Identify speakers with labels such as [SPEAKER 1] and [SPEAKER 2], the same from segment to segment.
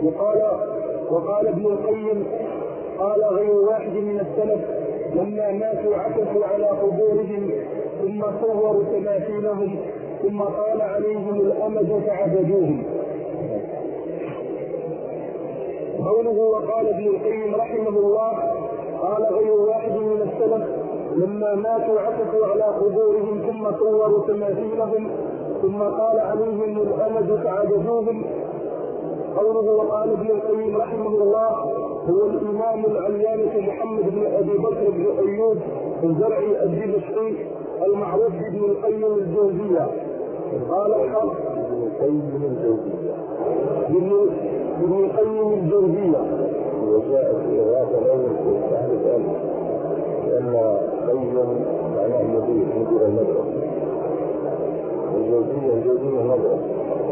[SPEAKER 1] وقال ابن القيم: قال غير واحد من السلف: لما ماتوا عكفوا على قبورهم ثم صوروا تماثيلهم ثم طال عليهم الأمد فعبدوهم. قوله وقال ابن القيم رحمه الله: قال غير واحد من السلف: لما ماتوا عكفوا على قبورهم ثم صوروا تماثيلهم ثم طال عليهم الأمد فعبدوهم. قوله وقال ابن القيم رحمه الله هو الإمام العلامة محمد بن أبي بكر بن أيوب الزرعي الدمشقي المعروف بابن القيم الجوزية. قال الحق ابن القيم الجوزية.
[SPEAKER 2] وجاء في إغاثة الأول في التعريف لأن قيم معناه مدير المدرسة، الجوزية المدرسة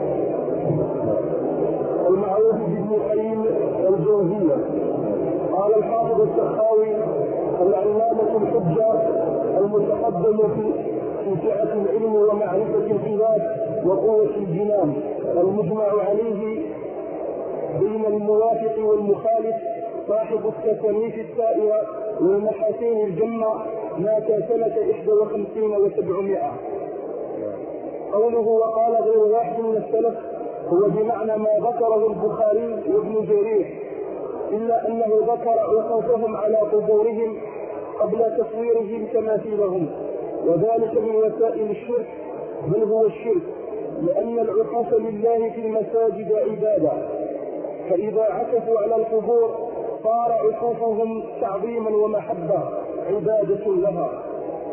[SPEAKER 1] المعروف بابن القيم الجوزية. قال الحافظ السخاوي: العلامة الحجة المتقدم في سعة العلم ومعرفة العباد وقوة الجنان، المجمع عليه بين الموافق والمخالف، صاحب التصنيف السائرة والمحاسين الجمة، مات سنة 51 و700. قوله وقال غير واحد من السلف هو بمعنى ما ذكره البخاري وابن جرير، إلا أنه ذكر وقوفهم على قبورهم قبل تصويرهم تماثيلهم، وذلك من وسائل الشرك، بل هو الشرك، لأن العكوف لله في المساجد عبادة، فإذا عكفوا على القبور صار عكوفهم تعظيما ومحبة عبادة لها.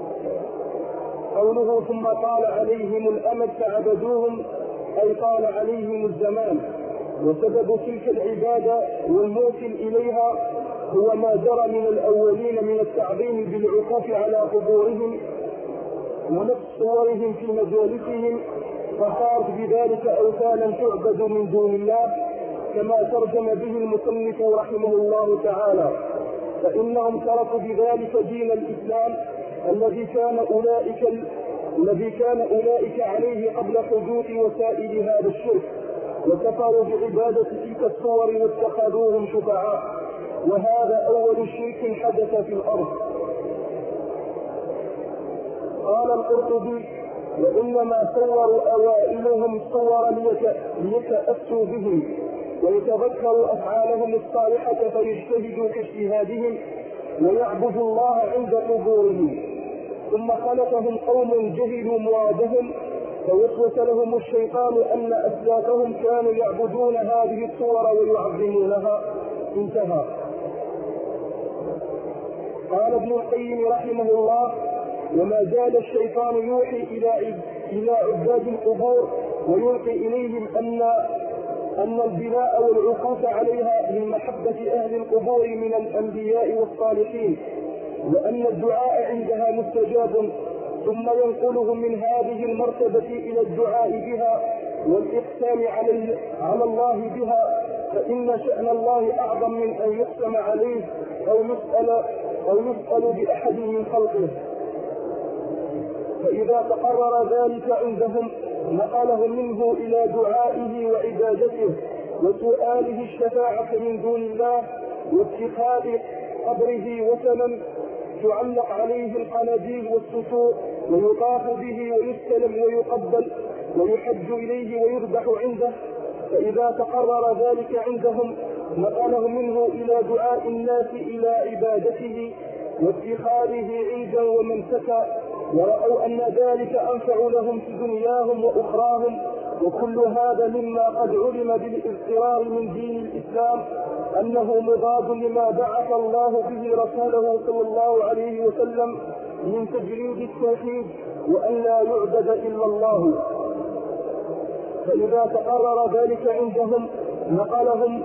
[SPEAKER 1] قوله ثم طال عليهم الأمد فعبدوهم أي طال عليهم الزمان، وسبب تلك العبادة والموصل إليها هو ما جرى من الأولين من التعظيم بالعكوف على قبورهم ونفس صورهم في مجالسهم، فصارت بذلك أوثانا تعبد من دون الله، كما ترجم به المصنف رحمه الله تعالى. فإنهم تركوا بذلك دين الإسلام الذي كان أولئك عليه قبل حدوث وسائل هذا الشرك، وكفروا بعبادة تلك الصور واتخذوهم شفعاء، وهذا أول شرك حدث في الأرض. قال القرطبي: وإنما صوروا أوائلهم صورا ليتأسوا بهم ويتذكروا أفعالهم الصالحة فيجتهدوا في اجتهادهم ويعبدوا الله عند قبورهم، ثم خلقهم قوم جهلوا مرادهم فوسوس لهم الشيطان أن أسلافهم كانوا يعبدون هذه الصور ويعظمونها. انتهى. قال ابن القيم رحمه الله: وما زال الشيطان يوحي إلى عباد القبور ويلقي إليهم أن البناء والعكوف عليها من محبة أهل القبور من الأنبياء والصالحين، وأن الدعاء عندها مستجاب، ثم ينقلهم من هذه المرتبة إلى الدعاء بها والإقسام على الله بها، فإن شأن الله أعظم من أن يقسم عليه أو يسأل بأحد من خلقه. فإذا تقرر ذلك عندهم نقلهم منه إلى دعائه وعبادته وسؤاله الشفاعة من دون الله واتخاذ قبره وثنا تعلق عليه القناديل والسطور ويطاف به ويستلم ويقبل ويحج إليه ويذبح عنده. فإذا تقرر ذلك عندهم نقلهم منه إلى دعاء الناس إلى عبادته واتخاذه عيدا ومنسكا، ورأوا أن ذلك أنفع لهم في دنياهم وأخراهم، وكل هذا مما قد علم بالاضطرار من دين الإسلام أنه مضاد لما بعث الله به رسوله صلى الله عليه وسلم من تجريد التوحيد وأن لا يعبد إلا الله. فإذا تقرر ذلك عندهم نقلهم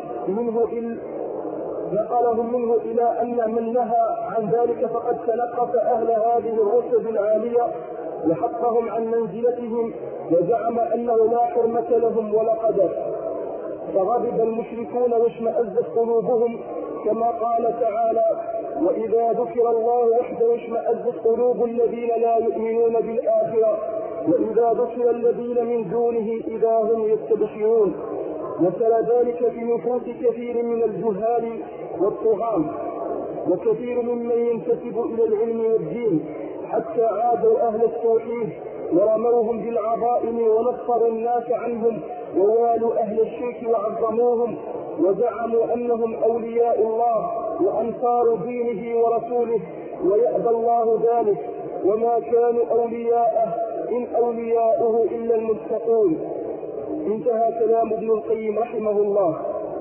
[SPEAKER 1] منه إلى أن من نهى عن ذلك فقد تنقص أهل هذه الرتب العالية وحطهم عن منزلتهم وزعم أنه لا حرمة لهم ولا قدر، فغضب المشركون واشمأزت قلوبهم، كما قال تعالى: وإذا ذكر الله وحده اشمأزت قلوب الذين لا يؤمنون بالآخرة وإذا ذكر الذين من دونه إذا هم يستبشرون. وتلا ذلك في نفوس كثير من الجهال والطغاة، وكثير ممن ينتسب إلى العلم والدين حتى عادوا أهل التوحيد ورموهم بالعظائم ونصروا الناس عنهم، ووالوا أهل الشرك وعظموهم وزعموا أنهم أولياء الله وأنصار دينه ورسوله، ويأبى الله ذلك، وما كانوا أولياءه إن أولياؤه إلا المتقون. انتهى كلام ابن القيم رحمه الله.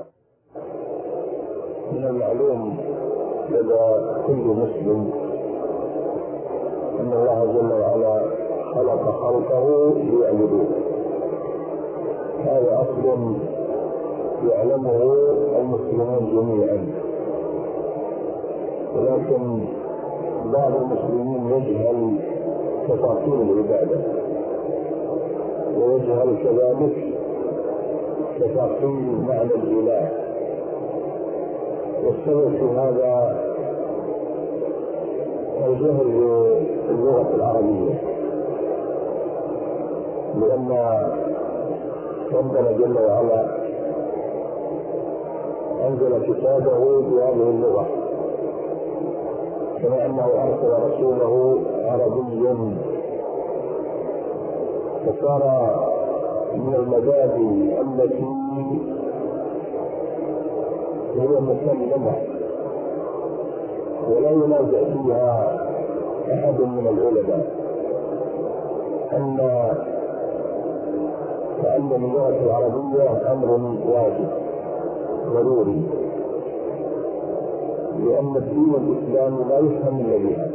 [SPEAKER 2] من المعلوم لدى كل مسلم أن الله جل وعلا خلق خلقه ليعبدوه، هذا أصل يعلمه المسلمون جميعا، ولكن بعض المسلمين يجهل تفاصيل العبادة، ويجهل كذلك تفاصيل معنى الإله، والسبب في هذا الجهل باللغة العربية، لأن ربنا جل وعلا أنزل كتابه بهذه اللغة، كما أنه أرسل رسوله عربيا، فصار من المبادئ التي هي مسلمة ولا ينازع فيها أحد من العلماء أن تعلم اللغة العربية أمر واجب ضروري، لأن الدين الإسلامي لا يفهم إلا بها،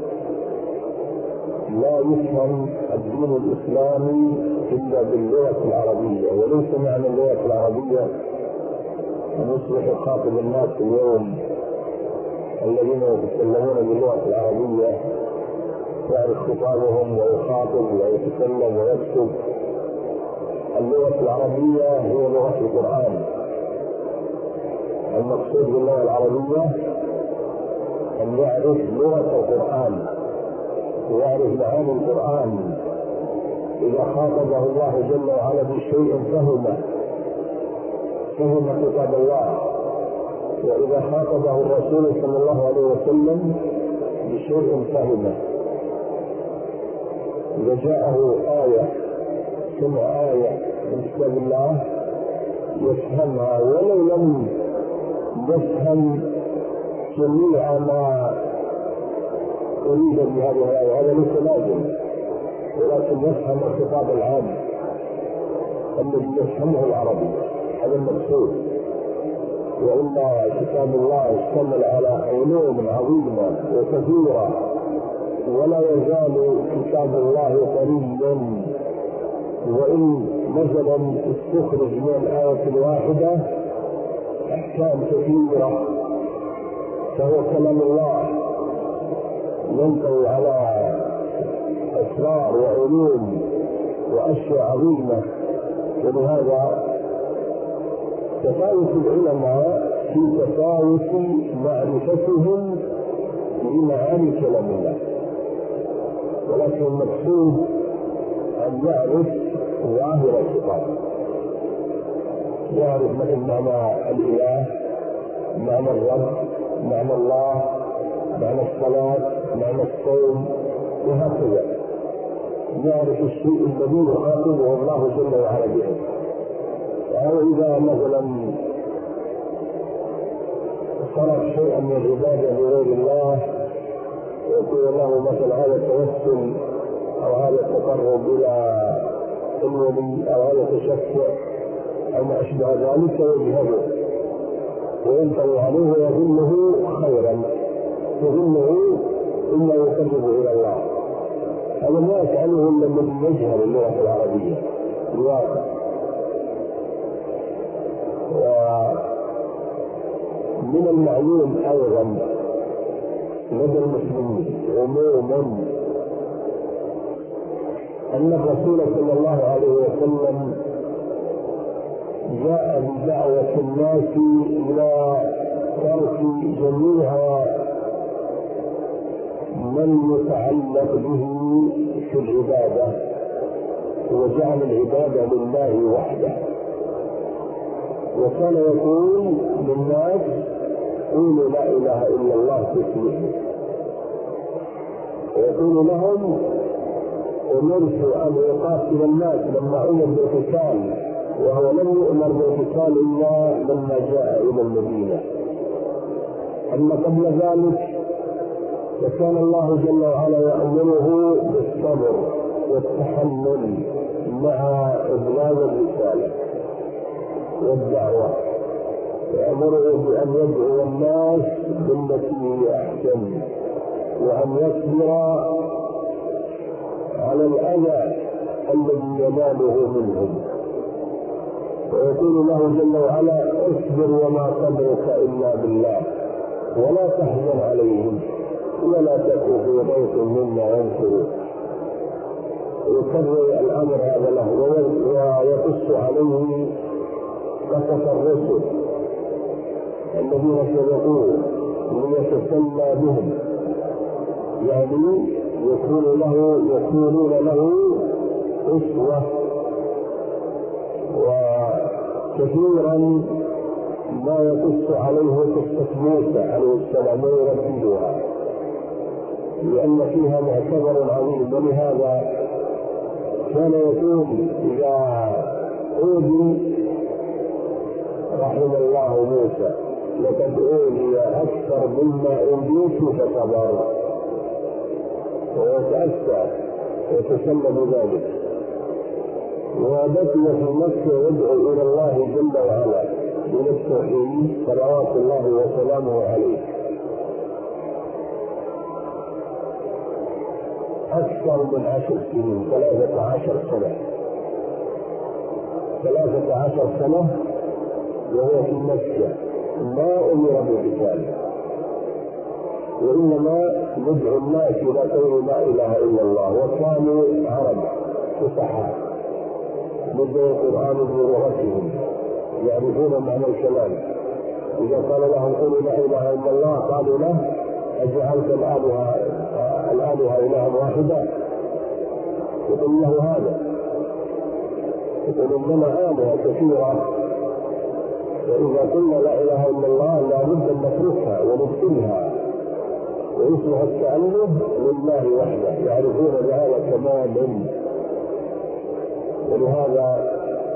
[SPEAKER 2] لا يفهم الدين الإسلامي إلا باللغة العربية، وليس معنى اللغة العربية أن يصبح يخاطب الناس اليوم الذين يتكلمون باللغة العربية يعرف خطابهم ويخاطب ويتكلم ويكتب. اللغة العربية هي لغة القرآن، المقصود باللغة العربية أن يعرف لغة القرآن ويعرف معاني القرآن. إذا خاطبه الله جل وعلا بشيء فهم خطاب الله، وإذا خاطبه الرسول صلى الله عليه وسلم بشيء فهمه. إذا جاءه آية سمع آية من كتاب الله يفهمها ولو لم يفهم جميع ما أريد بهذه الآية، هذا ليس لازم، ولكن يفهم الخطاب العام الذي يفهمه العربي، هذا المقصود. وإلا كتاب الله اشتمل على علوم عظيمة وكثيرة، ولا يزال كتاب الله قريبا، وإن مثلا استخرج من الآية الواحدة أحكام كثيرة، فهو كلام الله ينطوي على أسرار وعلوم وأشياء عظيمة. ولهذا تفاوت العلماء في تفاوت معرفتهم بمعاني كلام الله، ولكن المقصود أن يعرف ظاهر الخطاب، يعرف مثل معنى الإله، معنى الرب، معنى الله، معنى الصلاة، معنى الصوم، وهكذا يعرف الشيء الذي يخاطبه الله جل وعلا به. أو إذا مثلا صرف شيئا من العبادة لغير الله يقول له مثلا هذا التوسل أو هذا التقرب إلى الولي أو هذا التشفع أو ما أشبه ذلك، يجهله وينطوي عليه ويظنه خيرا، يظنه إلا يقرب إلى الله. هذا ما يفعله إلا الذي يجهل اللغة العربية الواقع. ومن المعلوم أيضا لدى المسلمين عموما أن الرسول صلى الله عليه وسلم جاء بدعوة الناس إلى ترك جميع من يتعلق به في العبادة، وجعل العبادة لله وحده. وكان يقول للناس قولوا لا إله إلا الله تفلحوا، ويقول لهم أمرت أن يقاتل الناس لما أمر بالقتال، وهو لم يؤمر بالقتال إلا لما جاء إلى المدينة. أما قبل ذلك فكان الله جل وعلا يأمره بالصبر والتحمل مع إبلاغ الرسالة والدعوة، يأمره بأن يدعو الناس بالتي هي أحسن، وأن يصبر على الأذى الذي يناله منهم، ويقول له جل وعلا اصبر وما صبرك إلا بالله ولا تحزن عليهم ولا تكن في ضيق مما ينكرون. يكرر الأمر هذا له ويقص عليه قصص الرسل الذين سبقوه ليتسلى بهم، يعني يكونون له أسوة. وكثيرا ما يقص عليه قصة موسى عليه السلام ويرددها لأن فيها معتبر عظيم. ولهذا كان يقول إذا أوذي رحم الله موسى لقد أوذي أكثر مما أوذيت فصبر، ويتأسى ويتسلى بذلك، وبقي في مكة يدعو إلى الله جل وعلا بالتوحيد صلوات الله وسلامه عليه أكثر من 10 سنين، 13 سنة، 13 سنة وهو في مكة ما أمر بالقتال، وإنما يدعو الناس إلى قول لا إله إلا الله. وكانوا عرب فصحاء يدعو القرآن بلغتهم يعرفون معنى الكلام. إذا قال لهم قولوا لا إله إلا الله قالوا له أجعلت الآلهة إلها واحدة؟ يقول له هذا، يقول إننا آلهة كثيرة، وإذا قلنا لا إله إلا الله لا بد أن نتركها ونبطلها ويصبح التأله لله وحده، يعرفون بهذا تماما. ولهذا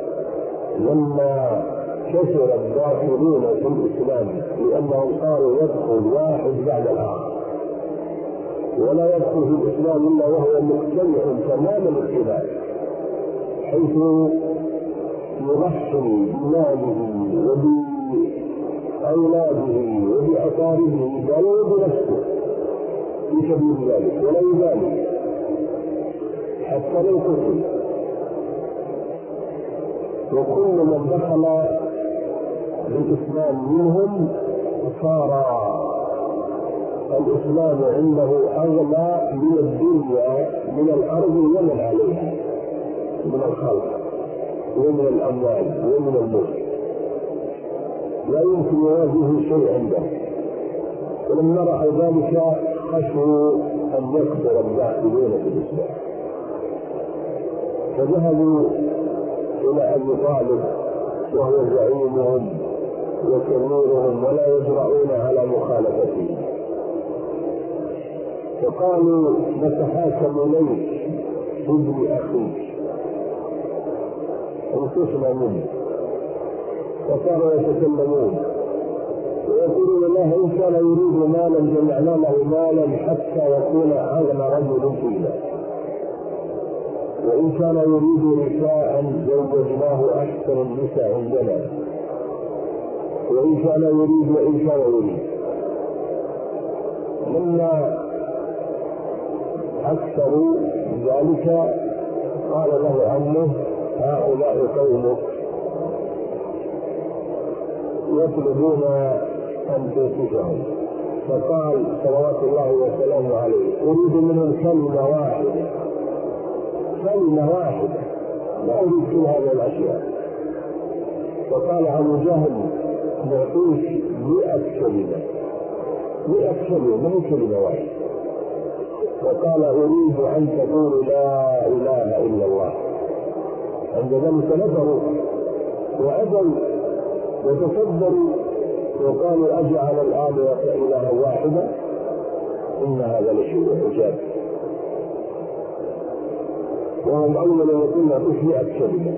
[SPEAKER 2] لما كثر الداخلون في الإسلام لأنهم صاروا يدخل واحد بعد الآخر، ولا يدخل في الإسلام إلا وهو مقتنع تمام الاتباع، حيث يضحي بماله وبأولاده وبأقاربه بل وبنفسه في سبيل ذلك، ولا يبالي حتى لو قتل. وكل من دخل الإسلام منهم صار الإسلام عنده أغلى من الدنيا، من الأرض ومن عليها، من الخلق ومن الأموال ومن الملك، لا يمكن يواجهه شيء عنده. ولما رأوا ذلك خشوا أن يكثر الداخلون في الإسلام، فذهبوا إلى أبي طالب وهو زعيمهم وكبيرهم ولا يجرؤون على مخالفته، فقالوا نتحاكم إليك ابن أخيك انقصنا منه. فصاروا يتكلمون ويقولون له إن كان يريد مالا جمعنا له مالا حتى يكون أغنى رجل فينا، وإن كان يريد نساء زوجناه أحسن النساء عندنا، وإن كان يريد. لما أكثروا ذلك قال له عمه هؤلاء قومك يطلبون أن توقفهم. فقال صلوات الله وسلامه عليه أريد منهم كلمة واحدة لا أريد كل هذه الأشياء. فقال أبو جهل نعطيك 100 كلمة، 100 كلمة من كلمة واحدة. وقال أريد أن تقول لا إله إلا الله. عند ذلك نفروا وأبوا وتصدروا وقالوا أجعل الآلهة إلها واحدة إن هذا لشيء عجاب. وهم أول يقولون تشريعت كلمة،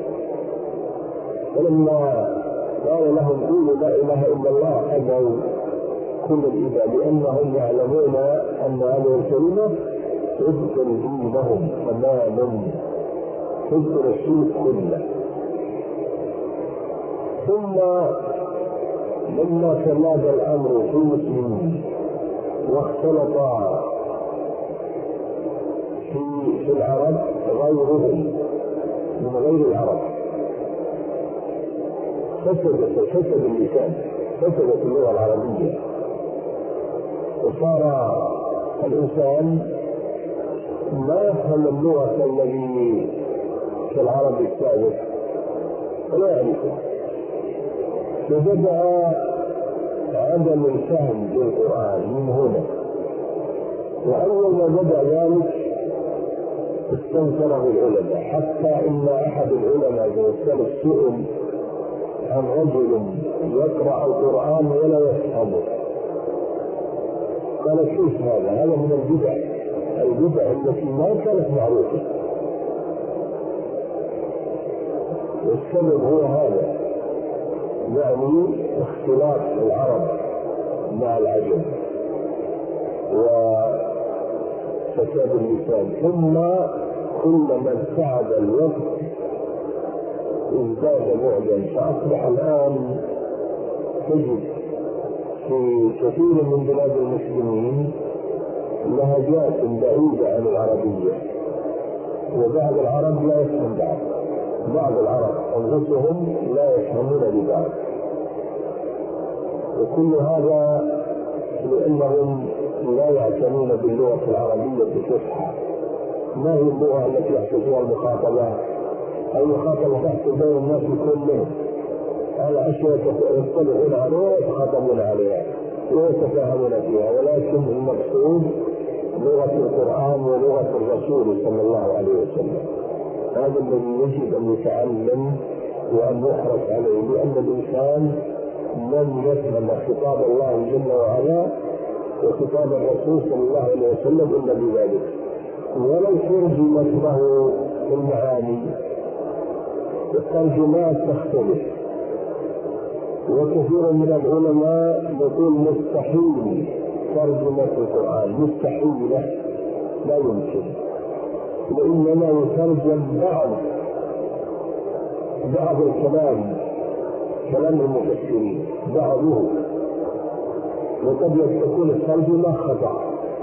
[SPEAKER 2] فلما قال لهم قولوا لا إله إلا الله أبوا كل الإباء، لأنهم يعلمون أن هذه الكلمة تذكر دينهم تماما، تذكر الشيء كله. ثم لما تمادى الأمر في المسلمين واختلط في العرب غيرهم من غير العرب، فسد اللسان، فسدت اللغة العربية، وصار الإنسان لا يفهم اللغة الذي في العرب السابق ولا يعرفه، فبدأ عدم الفهم للقرآن من هنا. وأول ما بدأ ذلك استنكره العلماء، حتى إن أحد العلماء السلف سئل عن رجل يقرأ القرآن ولا يفهمه، قال كيف هذا؟ هذا من البدع التي ما كانت معروفة، والسبب هو هذا، يعني اختلاط العرب مع العجم وفساد اللسان. ثم كلما ابتعد الوقت ازداد بعدا، فأصبح الآن تجد في كثير من بلاد المسلمين لهجات بعيدة عن العربية، وبعض العرب لا يفهم بعض العرب أنفسهم لا يفهمون ببعض، وكل هذا لأنهم لا يعتنون باللغة العربية الفصحى. ما هي اللغة التي يحتاجها المخاطبة؟ المخاطبة تحصل بين الناس كلهم على أشياء يطلعون عليها ويتخاطبون عليها ويتفاهمون فيها، ولكن المقصود لغة القرآن ولغة الرسول صلى الله عليه وسلم. هذا الذي يجب أن يتعلم وأن يحرص عليه، لأن الإنسان لن يفهم خطاب الله جل وعلا وخطاب الرسول صلى الله عليه وسلم إلا بذلك، ولو ترجمت له المعاني الترجمات تختلف. وكثير من العلماء يقول مستحيل ترجمة القرآن، مستحيلة، لا يمكن، وإنما يترجم بعض الكلام، كلام المفسرين بعضه، وقد تكون الترجمة خطأ،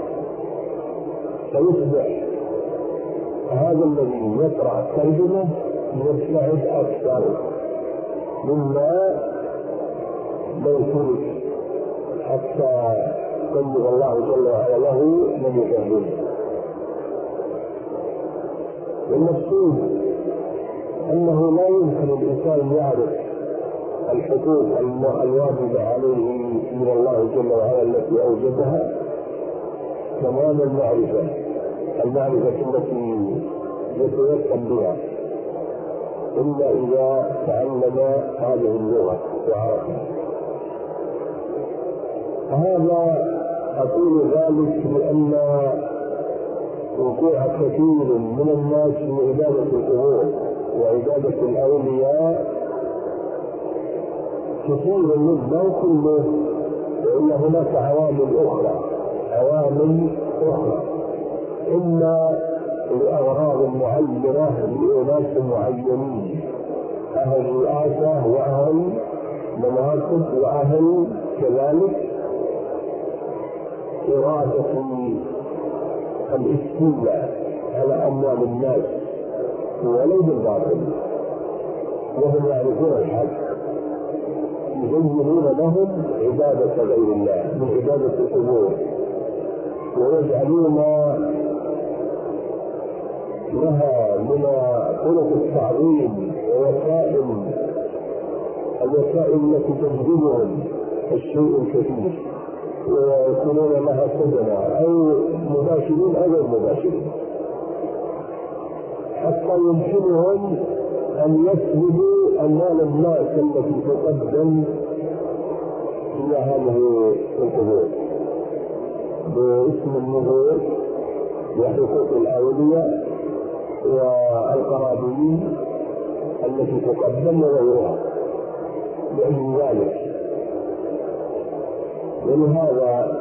[SPEAKER 2] فيصبح هذا الذي يقرأ الترجمة يبتعد أكثر مما لو ترك حتى يبلغ الله جل وعلا له من يفهمه. المقصود أنه لا يمكن الإنسان يعرف الحقوق الواجبة عليه من الله جل وعلا التي أوجدها تمام المعرفة التي يتيقن بها، إلا إذا تعلم هذه اللغة وعرفها. هذا أقول ذلك لأن وقوع كثير من الناس في عبادة القبور وعبادة الأولياء كثير منه كله، وإن هناك عوامل أخرى إما لأغراض معينة لأناس معينين، أهل رئاسة وأهل مناصب وأهل كذلك إرادة الاستيلاء على أموال الناس ولو بالباطل، وهم يعرفون الحق، يزينون لهم عبادة غير الله من عبادة القبور، ويجعلون لها من طرق التعظيم الوسائل التي تجذبهم الشيء الكثير، ويكونون لها سبلا أو مباشرين أو غير مباشرين، حتى يمكنهم أن يسلبوا أموال الناس التي تقدم إلى هذه القبور باسم النذور وحقوق الأولياء والقرابين التي تقدم وغيرها لأجل ذلك. ولهذا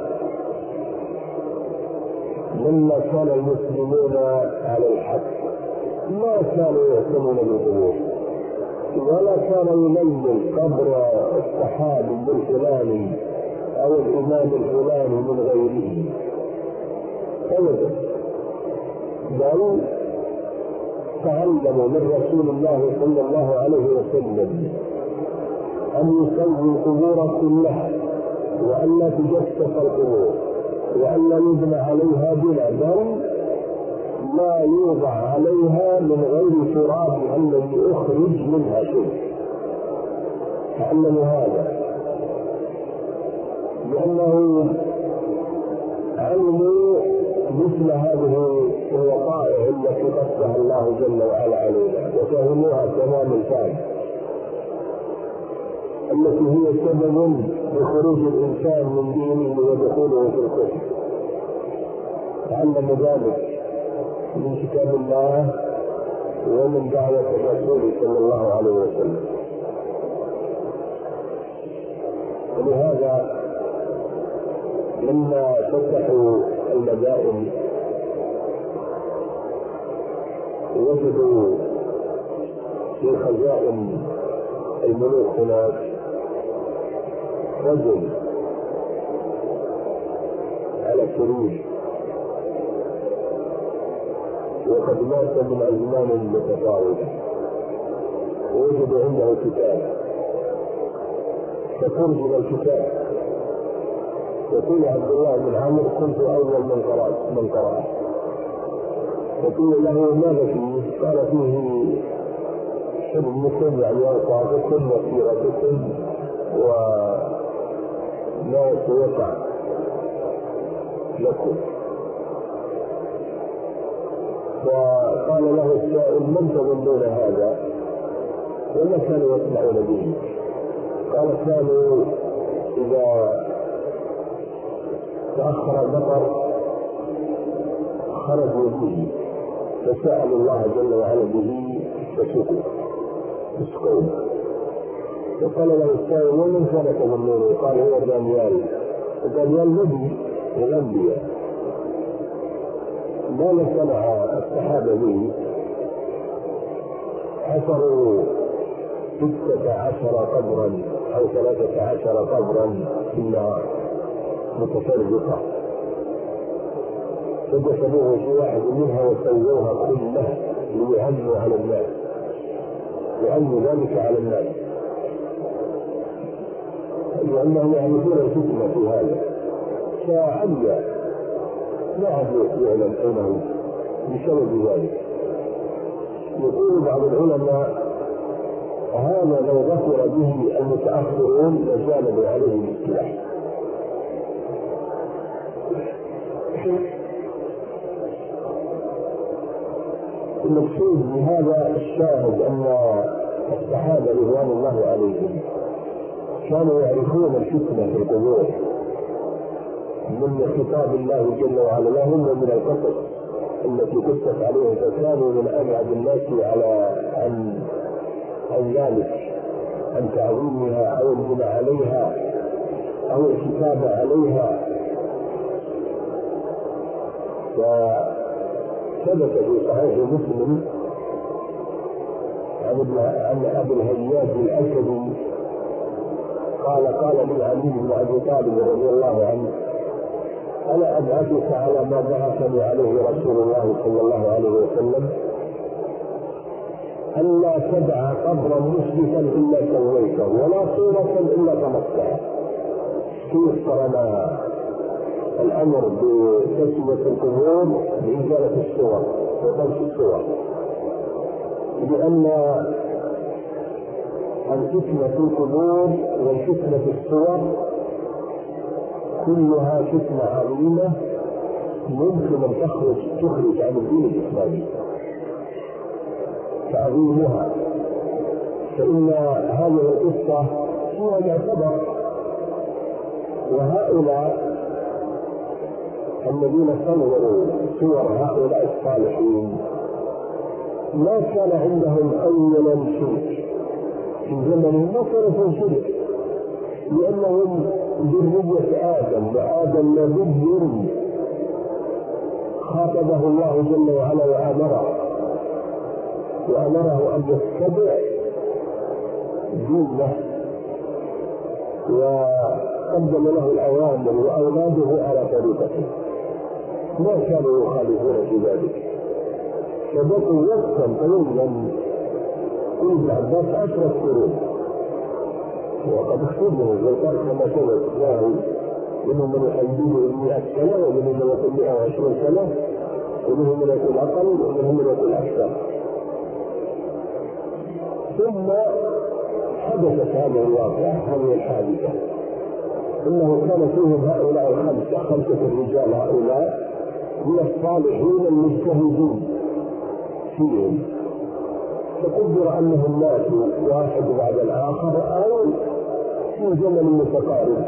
[SPEAKER 2] لما كان المسلمون على الحق ما كانوا يهتمون بالقبور، ولا كان يميز قبر الصحابي الفلاني أو الإمام الفلاني من غيره أبدا، بل تعلموا من رسول الله صلى الله عليه وسلم أن يسوي القبور كلها، وأن لا تجسس القبور، وأن لا يبنى عليها بناء، بل لا يوضع عليها من غير تراب الذي يخرج منها شيء. تعلموا هذا لأنه علموا مثل هذه الوقائع التي قصها الله جل وعلا علينا، وفهموها تمام الفهم، التي هي سبب لخروج الإنسان من دينه ودخوله في الكفر. تعلموا ذلك من كتاب الله ومن دعوة الرسول صلى الله عليه وسلم. ولهذا لما فتحوا المدائن وجدوا في خزائن الملوك هناك رجل على سرير وقد مات من أزمان متفاوتة، ووجدوا عنده كتاب، فترجم الكتاب يقول عبد الله بن عمرو كنت أول من قرأه، يقول له ماذا فيه؟ قال فيه حلمكم يعني أوصافكم وسيرتكم وما سيقع لكم. فقال له السائل من تظنون هذا؟ وما كانوا يسمعون به؟ قال كانوا إذا تأخر المطر خرجوا به فسألوا الله جل وعلا به فسقوا. فقال له السائل ومن كان تظنونه؟ قال هو دانيال. ودانيال نبي من الأنبياء. ماذا صنع الصحابة به؟ حفروا 16 قبرا أو 13 قبرا في النهار متفرقة، فدفنوه في واحد منها وسووها كلها ليعموا على الناس، يعموا ذلك على الناس، لأنهم يعرفون الفتنة في هذا. فعلى ما عاد يعلم أنه بسبب ذلك. يقول بعض العلماء هذا لو غفر به المتأخرون لجانبوا عليه بالسلاح. المقصود بهذا الشاهد أن الصحابة رضوان الله عليهم كانوا يعرفون الفتنة في القبور من خطاب الله جل وعلا لهم ومن القصص التي قصت عليهم، فكانوا من أبعد الناس عن ذلك، عن تعظيمها أو البناء عليها أو الكتابة عليها. وثبت في صحيح مسلم عن أبي الهياج الأسدي قال لعلي بن أبي طالب رضي الله عنه ألا أبعثك على ما بعثني عليه رسول الله صلى الله عليه وسلم؟ ألا تدع قبرا مشرفا إلا سويته ولا صورة إلا طمستها. كيف قرن الأمر بتسوية القبور بإزالة الصور وطمس الصور؟ لأن الفتنة في القبور والفتنة في الصور كلها فتنة عظيمة يمكن أن تخرج عن الدين الإسلامي. تعظيمها فإن هذه القصة هو يعتبر. وهؤلاء الذين صوروا صور هؤلاء الصالحين ما كان عندهم أولا شرك في زمنهم، ما كان في شرك، لأنهم ذرية آدم، وآدم نبي خاطبه الله جل وعلا وأمره أن يتبع دينه وقدم له الأوامر وأولاده على طريقته، ما كانوا يخالفون في ذلك. فبقوا وقتا طويلا كل عباس 10 قرون، وقد اختبروا الزيطان كما سبق له منهم من يحدده 100 سنة، ومنهم من يقول 120 سنة، ومنهم من يقول أقل، ومنهم من يقول أكثر. ثم حدثت هذه الواقعة، هذه الحادثة، إنه كان فيهم هؤلاء خمسة الرجال هؤلاء من الصالحين المجتهدين فيهم، فقدر أنهم ماتوا واحد بعد الآخر أو في زمن متقارب،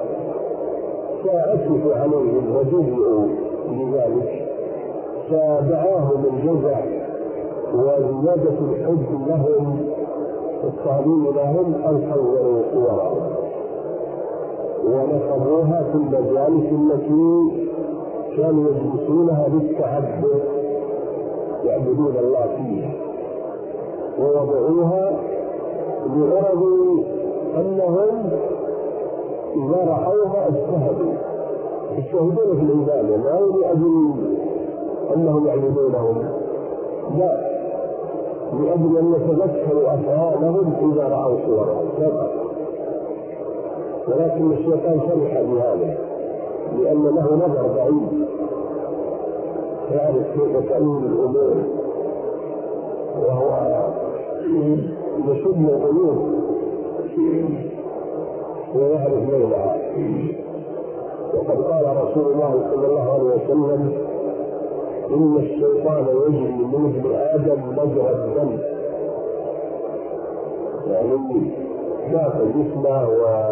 [SPEAKER 2] فأسف عليهم ودعوا لذلك، فدعاهم الجزع وزيادة الحب لهم التعظيم لهم أن صوروا صورهم ونصبوها في المجالس التي كانوا يجلسونها للتعبد يعبدون الله فيها، ووضعوها لغرض أنهم إذا رأوها اجتهدون في العبادة، لا لأجل أنهم يعبدونهم، لا، لأجل أن يتذكروا أفعالهم إذا رأوا صورهم فقط. ولكن الشيطان فرح بهذا لأن له نظر بعيد، يعرف كيف تأويل الأمور، وهو يشم القلوب ويعرف ليلها. وقد قال رسول الله صلى الله عليه وسلم: إن الشيطان يجري من ابن آدم مجرى الدم، يعني شاف جسمه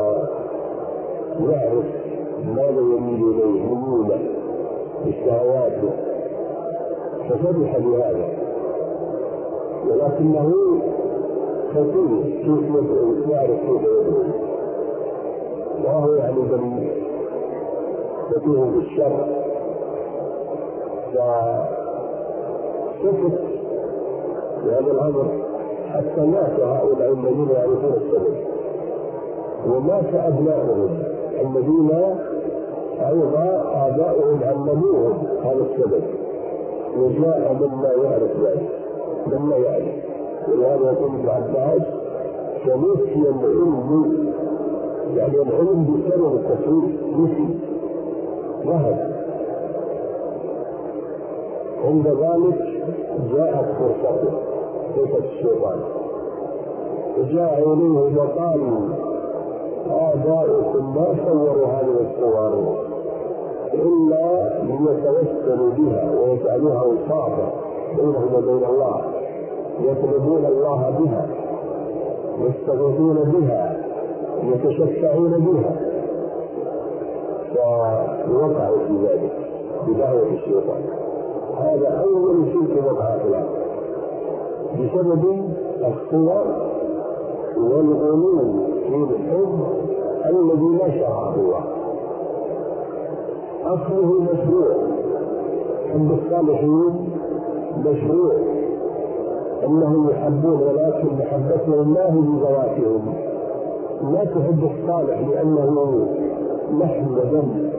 [SPEAKER 2] ويعرف ماذا يميل إليه ميوله بشهواته، ففرح بهذا، ولكنه خطير كيف يدعو، يعرف كيف يدعو، وهو يعني يدعوه بالشر. فسكت بهذا الأمر حتى مات هؤلاء الذين يعرفون السبب، ومات أبنائهم الذين أيضا آباؤهم علموهم هذا السبب، وجاء من لا يعرف ذلك، من لا يعرف. ولهذا يقول ابن عباس: فنسي العلم، يعني العلم بسبب التسويف نسي ذهب. عند ذلك جاءت فرصته، فرصة الشيطان، وجاء إليه وقال: آباؤكم ما صوروا هذه الصور إلا ليتوسلوا بها ويجعلوها وساطة بينهم وبين الله، يطلبون الله بها، يستغيثون بها، يتشفعون بها، فوقعوا في ذلك بدعوة الشيطان. هذا أول شرك وقع في الأرض بسبب الصور والغلو في الحب الذي لا شرعه الله. أصله مشروع، حب الصالحين مشروع، أنهم يحبون، ولكن محبتهم ما هي بذواتهم. لا تحب الصالح لأنه لحم ودم،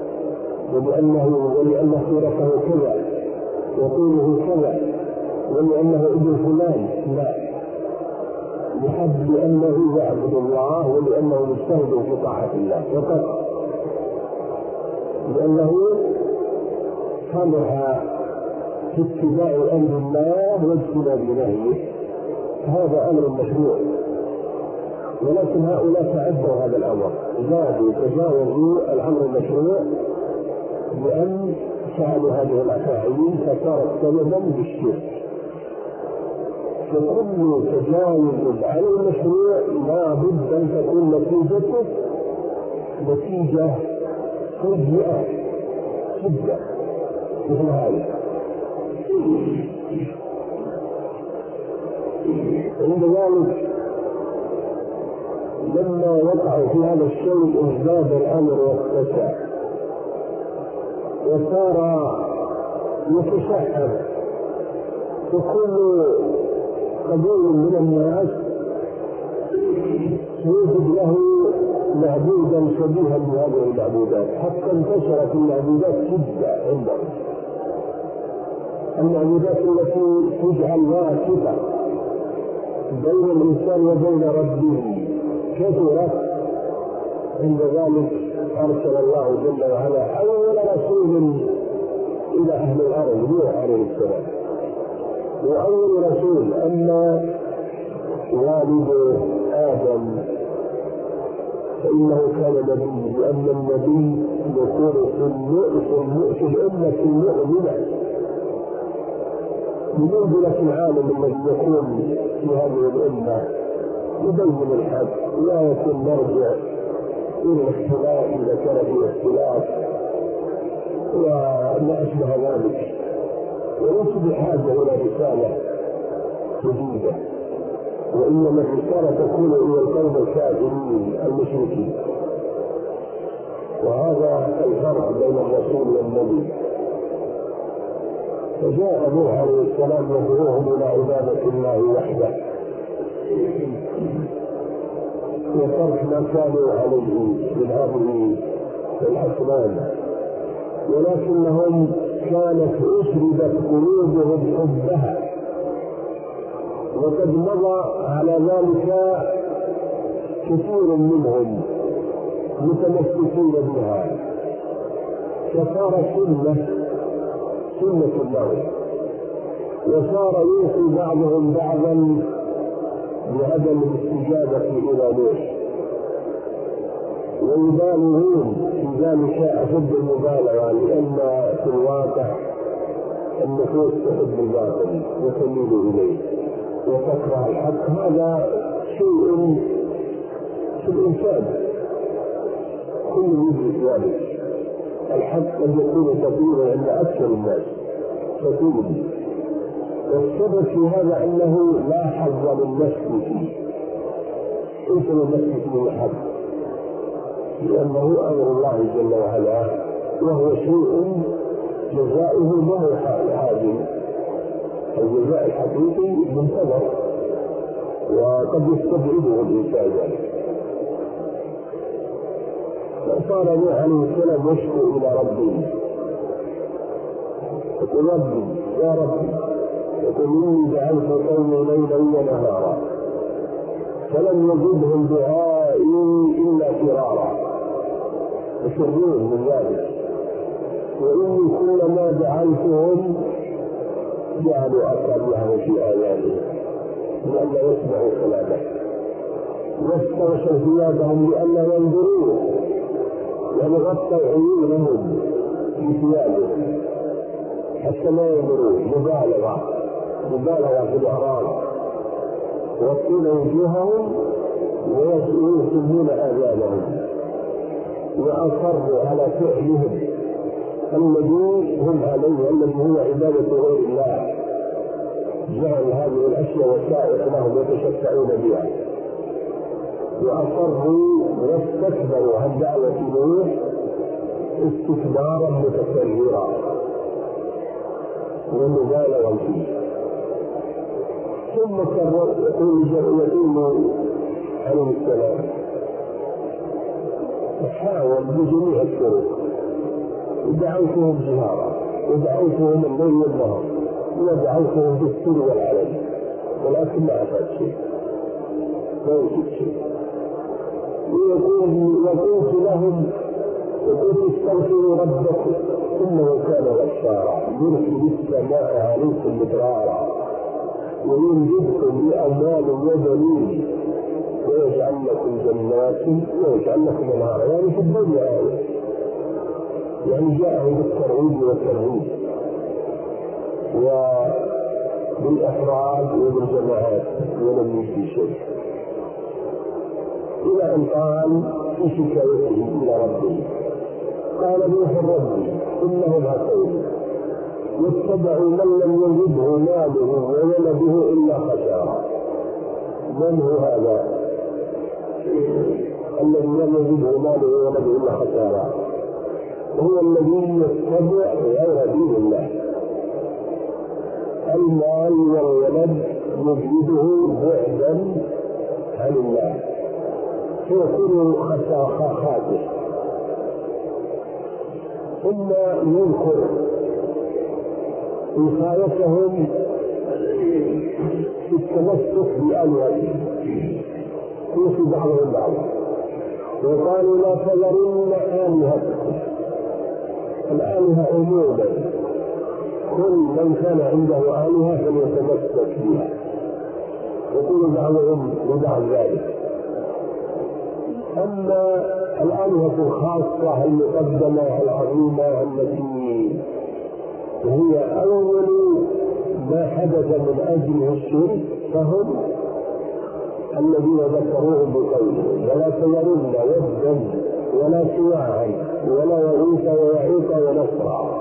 [SPEAKER 2] ولأن صورته كذا وطوله كذا، ولأنه ابن فلان، لا، يحب لأنه يعبد الله ولأنه مجتهد في طاعة الله فقط، لأنه صلح في اتباع أمر الله واجتناب نهيه، هذا أمر مشروع. ولكن هؤلاء تعدوا هذا الأمر، زادوا تجاوزوا الأمر المشروع بأن فعلوا هذه الأفاعيل، فصارت سببا بالشرك. فكل تجاوز على المشروع لا بد أن تكون نتيجته نتيجة سيئة جدا مثل هذا. عند ذلك لما وقعوا في هذا الشيء ازداد الأمر واتسع وصار يتشعب، وكل قبيل من الناس يوجد له معبودا شبيها بهذه المعبودات، حتى انتشرت المعبودات جدا عندهم، المعبودات التي تجعل واسطة بين الإنسان وبين ربه كثرت. عند ذلك أرسل الله جل وعلا أول رسول إلى أهل الأرض نوح عليه السلام، وأول رسول أما والد آدم فإنه كان نبي، لأن النبي يكون في الأمة المؤمنة بمنزلة العالم الذي يكون في هذه الأمة يبين الحق لا يكون مرجع إلى الاختلاف إذا كان فيه اختلاف وما أشبه ذلك، وليس بحاجة إلى رسالة جديدة، وإنما الرسالة تكون إلى القوم الكافرين المشركين. وهذا الفرق بين الرسول والنبي. فجاء نوح عليه السلام يدعوهم إلى عبادة الله وحده وترك ما كانوا عليه من هذه الأصنام، ولكنهم كانت أشربت قلوبهم حبها، وقد مضى على ذلك كثير منهم متمسكين بها، فصار سنة الله، وصار يوصي بعضهم بعضا بعدم الاستجابة إلى نوح، ويبالغون في ذلك أشد المبالغة، لأن في الواقع النفوس تحب الباطل وتميل إليه وتكره الحق. هذا شيء في الإنسان كل يدرك ذلك. الحق قد يكون كثيرا عند أكثر الناس كثيرا، والسبب في هذا أنه لا حظ للنفس فيه، ليس للنفس فيه الحق، لأنه أمر الله جل وعلا، وهو شيء جزاؤه ما هو حاجم. الجزاء الحقيقي منتظر وقد يستبعده الإنسان ذلك. فصار نوح عليه السلام يشكو إلى ربه، يقول ربي يا ربي، يقول إني جعلت قومي ليلا ونهارا فلم يزدهم دعائي إلا فرارا، يشرون من ذلك، وإني كلما دعوتهم جعلوا أصابعهم في آذانهم لئلا يسمعوا كلامه، واستغشوا ثيابهم لئلا ينظروا، يعني غطوا عيونهم في ثيابهم حتى لا ينظروا، مبالغة في الإعراض، ويغطون وجوههم ويسمون آذانهم، وأصروا على فعلهم الذي هم عليه، الذي هو عبادة غير الله، جعل هذه الأشياء وسائل لهم يتشفعون بها، وأصروا واستكبروا عن دعوة نوح استكبارا متكررا ومبالغا فيه. ثم يقول عليه السلام حاول بجميع الطرق، ودعوتهم جهارا ودعوتهم الليل والنهار ودعوتهم بالسر والعلن، ولكن ما أفاد شيء، لا يوجد شيء. وقلت لهم استغفروا ربكم إنه كان غفارا يرسل السماء عليكم مدرارا ويمددكم بأموال وبنين ويجعل لكم جنات ويجعل لكم أنهارا. يعني في الدنيا يعني جاءه بالترغيب والترهيب. بالأفراد وبالجماعات ولم يجد شيء، إلى أن قال في شكايته إلى ربه قال نوح ربي إنهم عصوا واتبعوا من لم يجده ماله وولده إلا خسارة. من هو هذا الذي لم يجده ماله وولده إلا خسارة؟ هو الذي يتبع غير دين الله. المال والولد يجده بعدا عن الله فيكون خاسر. ثم يذكر وصايتهم في التمسك بآلهتهم يوصي بعضهم بعضا وقالوا لا تذرن آلهتكم. الآلهة عموما كل من كان عنده آلهة فليتمسك بها، يقول بعضهم لبعض ذلك. أما الآلهة الخاصة المقدمة العظيمة التي هي أول ما حدث من أجله الشرك فهم الذين ذكروهم بقوله ولا تذرن ودا ولا سواعا ولا يغوث ويعوق ونسرا.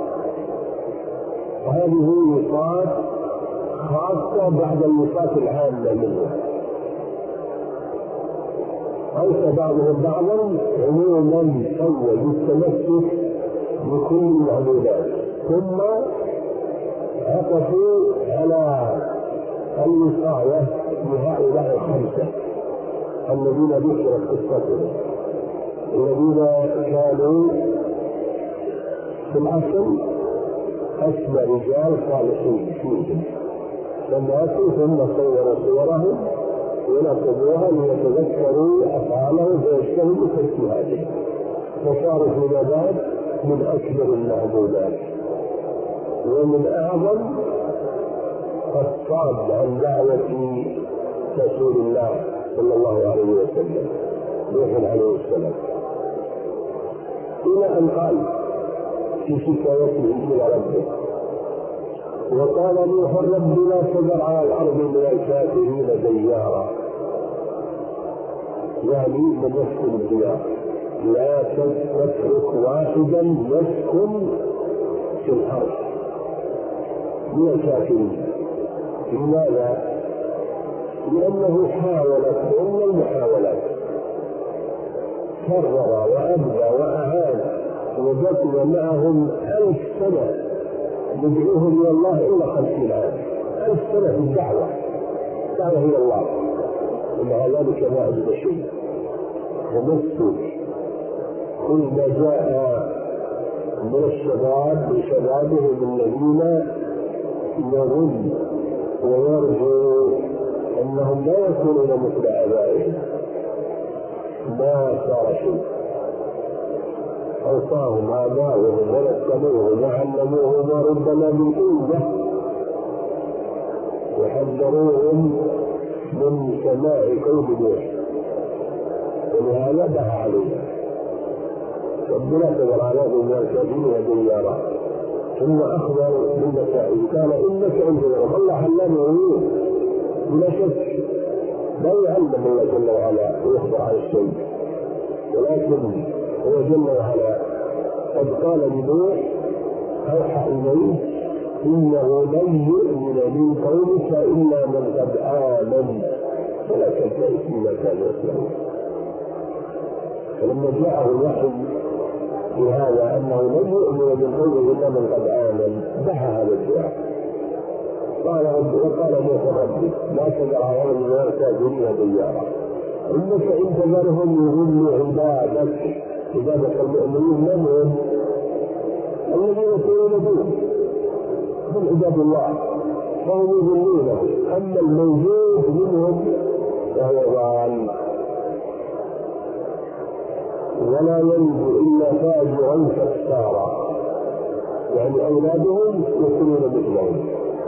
[SPEAKER 2] هذه وصاة خاصة بعد الوصاة العامة منها. أوصى بعضهم بعضا عموما أول بالتمسك بكل المعبودات، ثم عطفوا على الوصاية لهؤلاء الخمسة الذين ذكرت قصتهم، الذين كانوا في الأصل أسمى رجال صالحين فيهم، فماتوا ثم صوروا صورهم ونصبوها ليتذكروا أفعالهم ويجتهدوا في اجتهادهم، فصاروا في ذلك من أكبر المعبودات ومن أعظم الصاد عن دعوة رسول الله صلى الله عليه وسلم نوح عليه السلام، إلى أن قال في شكايته إلى ربه وقال نوح رب لا تذر على الأرض من الكافرين ديارا، يعني من يسكن الديار، لا تترك واحدا يسكن في الأرض من الكافرين. لماذا؟ لأنه حاولت كل المحاولات، كرر وأبدى وأعاد وبقي معهم 1000 سنة يدعوهم إلى الله إلا 50 عام، 1000 سنة في الدعوة إلى الله، ومع ذلك ما أجد شيء. ومثل كل ما جاء من الشباب بشبابهم الذين يظن ويرجو أنهم لا يكونون مثل آبائهم ما صار شيء. أوصاهم آباؤهم ونكلوهم وعلموهم وربما بالإنجة وحذروهم من سماع قول نوح، ولهذا دعا عليهم ربنا تذر على من الكافرين ديارا. ثم أخبر بالمسائل قال إنك عندنا الله علمه بلا شك، لا يعلم الله جل وعلا ويخبر عن الشيء، ولكن هو جل وعلا قد قال لنوح أوحى إليه إنه لن يؤمن من قومك إلا من قد آمن فلا تلتئس مما كانوا يصنعون. فلما جاءه الوحي بهذا أنه لن يؤمن من قومه إلا من قد آمن دعا هذا الدعاء. وقال نوح ربي لا تذر على الأرض من الكافرين ديارا إنك إن تذرهم يضلوا عبادك المؤمنين. من هم؟ الذين يؤمنون هم عباد الله فهم يضلونه، أما الموجود منهم فهو ضال ولا ينجو إلا فاجرا كفارا، يعني أولادهم يكونون مثلهم.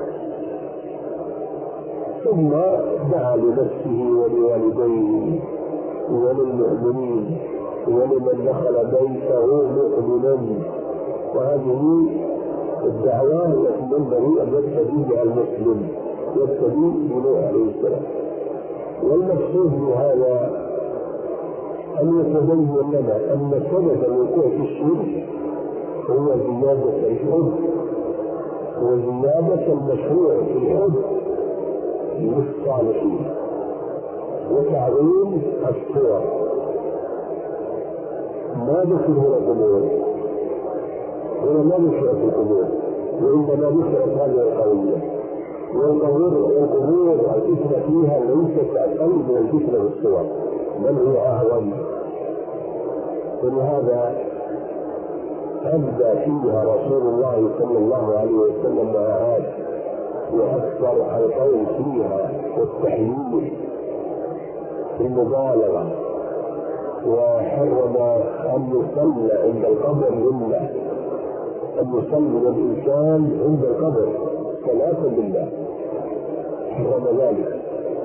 [SPEAKER 2] ثم دعا لنفسه ولوالديه وللمؤمنين ولمن دخل بيته مؤمنا، وهذه الدعوة التي ينبغي أن يقتدي بها المسلم يبتدي بنوح عليه السلام. والمقصود بهذا أن يتبين لنا أن سبب الوقوع في الشرك هو زيادة الحب وزيادة المشروع في الحب للصالحين وتعظيم الصور. ما ذكر هنا القبور، هنا ما ذكر في القبور، وإنما ذكرت هذه القضية. والقبور الفتنة فيها ليست أقل من الفتنة بالصور، بل هي أعظم. ولهذا أبدى فيها رسول الله صلى الله عليه وسلم معاد وأكثر القول فيها والتحليل المبالغة، وحرم أن يصلى عند القبر إلا أن يصلي الإنسان عند القبر صلاة بالله، حرم ذلك.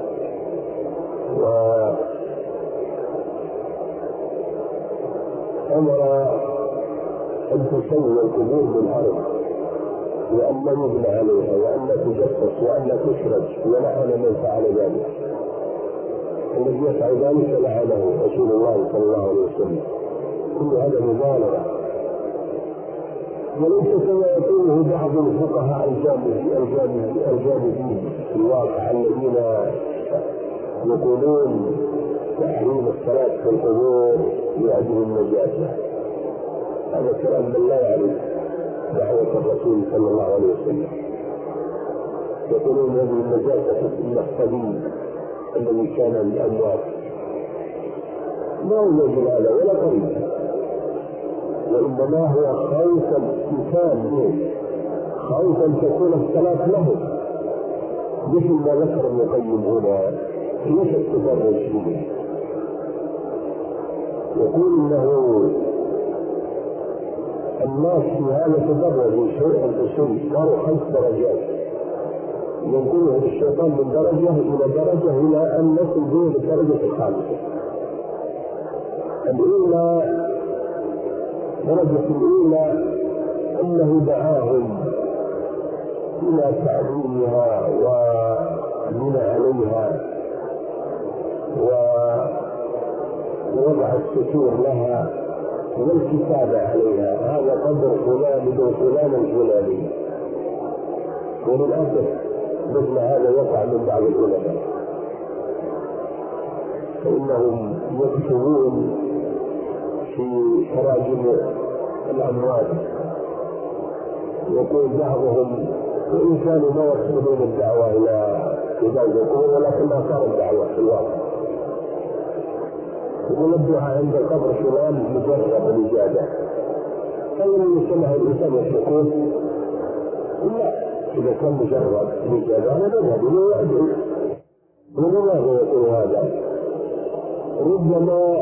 [SPEAKER 2] وأمر أن تسوي القبور بالأرض وأن لا يبنى عليها وأن لا تجسس وأن لا تشرج، ولعن من فعل ذلك. الذي يفعل ذلك لعنه رسول الله صلى الله عليه وسلم. كل هذا مبالغة، وليس كما يقوله بعض الفقهاء الجانبين في الواقع الذين يقولون تحريم الصلاة في القبور لأجل النجاسة. هذا كلام من لا يعرف دعوة الرسول صلى الله عليه وسلم. يقولون هذه النجاسة إلا الصبي الذي كان الأموات، ما يوجد هذا ولا قريب، وإنما هو خوف الاستثام به، خوف أن تكون الصلاة له، مثل ما ذكر ابن القيم هنا ليس التدرج فيه. يقول انه الناس في هذا تدرجوا شيئا الاصول، صاروا 5 درجات، ينقلهم الشيطان من درجه الى درجه الى ان نصل به للدرجه الخامسه. الدرجه الاولى انه دعاهم الى تعظيمها ومن عليها ووضع الستور لها والكتابة عليها، هذا قدر فلان من فلان الفلاني. وللأسف مثل هذا يقع من بعض العلماء، فإنهم يكتبون في تراجم الأموات، يقول بعضهم وإن كانوا ما يقصدون الدعوة إلى ذلك، ولكنها صارت دعوة في الواقع. يقول الدعاء عند قبر فلان مجرد الإجابة، فإن يسمع الإنسان يشركون؟ لا، إذا كان مجرد الإجابة أنا نذهب إليه وأدعو. ولماذا يقول هذا؟ ربما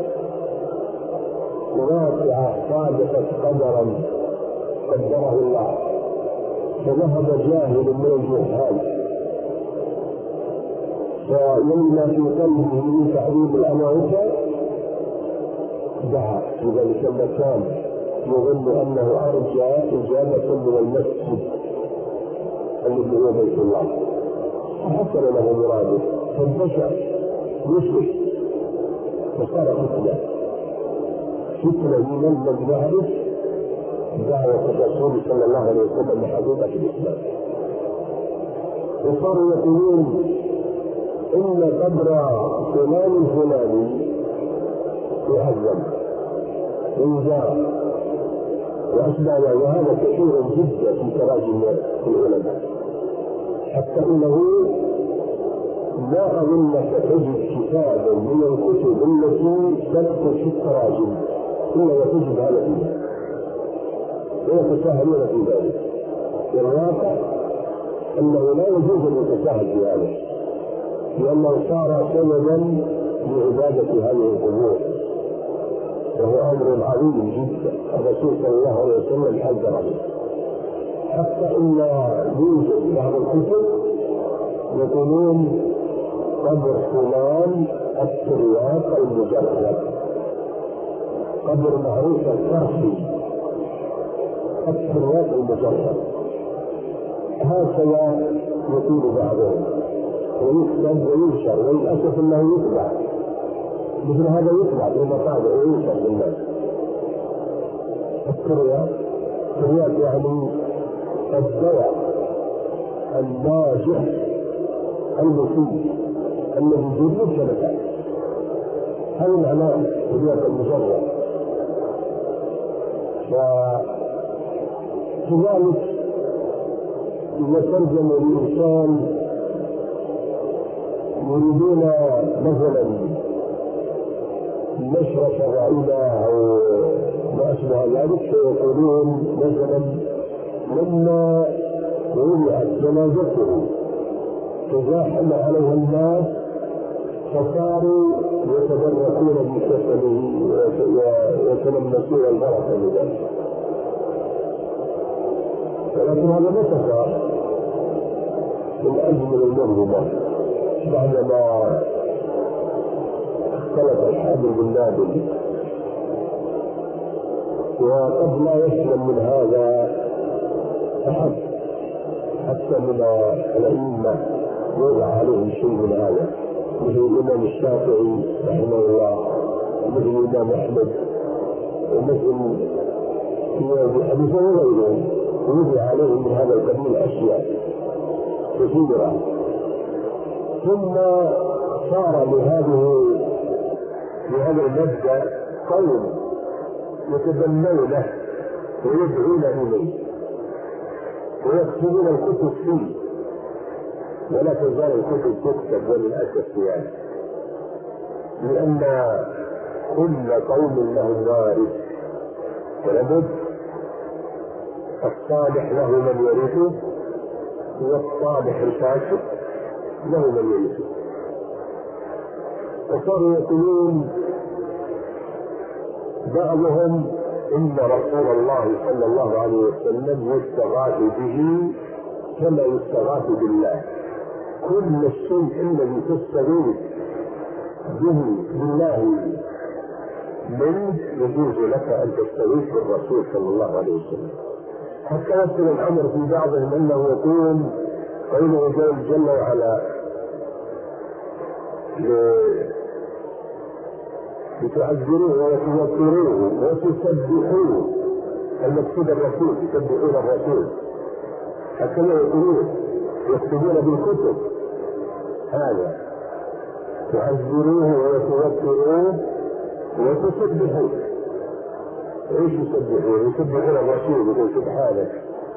[SPEAKER 2] واقعة صادقت قدرا قدره الله، فذهب جاهل من الجهال فلما في قلبه من تعظيم الأموات دعا في ذلك المكان يظن أنه أرجى إجابة من المسجد الذي هو بيت الله، فحصل له مراده فانتشر يشرك فصار فتنة لمن لم يعرف دعوة الرسول صلى الله عليه وسلم بحقيقة الإسلام. وصاروا يقولون إن قبر فلان الفلاني يعظم ويزار وأشبه، وهذا كثير جدا في تراجم العلماء، حتى إنه لا أظنك تجد كتابا من الكتب التي تذكر في التراجم إلا وتجد هذا فيها، ويتساهلون في ذلك. والواقع أنه لا يجوز أن يتساهل في هذا، لأنه صار سببا لعبادة هذه القبور، وهو أمر عظيم جدا الرسول صلى الله عليه وسلم حذر منه. حتى إن يوجد بعض الكتب يقولون قبر فلان الترياق المجرد، قبر معروف الكافي الترياق المجرد، هكذا يطيل بعضهم ويكتب وينشر، وللأسف أنه يتبع مثل هذا، يتبع في المصادر وينشر بالناس. الترياق يعني الدواء الناجح المفيد الذي يجيب شبكات، هذا معناه الترياق المجرد. وكذلك إذا ترجم الإنسان يريدون مثلا نشر شرائع أو ما أشبه ذلك، فيقولون مثلا لما وضعت جنازته تزاحم عليها الناس فصاروا يتبركون بكفنه ويتلمسون البركة بذلك. ولكن هذا ما صار من أجل المغربة بعدما اختلط الحابل بالنابل، وقد لا يسلم من هذا أحد حتى من الأئمة يوضع عليهم شيء من هذا، مثل الإمام الشافعي رحمه الله، ومثل الإمام أحمد، ومثل أبي حنيفة وغيرهم، ويوضع عليهم من هذا القبيل أشياء كثيرة. ثم صار لهذا المبدأ قوم يتبنونه ويدعون إليه ويكتبون الكتب فيه، ولا تزال الكتب تكتب وللأسف يعني، لأن كل قوم له وارث، ولابد الصالح له من يرثه والصالح الفاسق له من يرثه. وصاروا يقولون بعضهم إن رسول الله صلى الله عليه وسلم يستغاث به كما يستغاث بالله، كل الشيء الذي تستغيث به بالله منه يجوز لك أن تستغيث بالرسول صلى الله عليه وسلم. حتى يصل الأمر في بعضهم أنه يقول قوله جل وعلا لتعذروه وتوقروه وتسبحوه، المقصود الرسول، تسبحون الرسول، هكذا يقولون يكتبون بالكتب هذا، تعذروه وتوقروه وتسبحوه. ايش يسبحون؟ يسبحون الرسول يقول سبحانك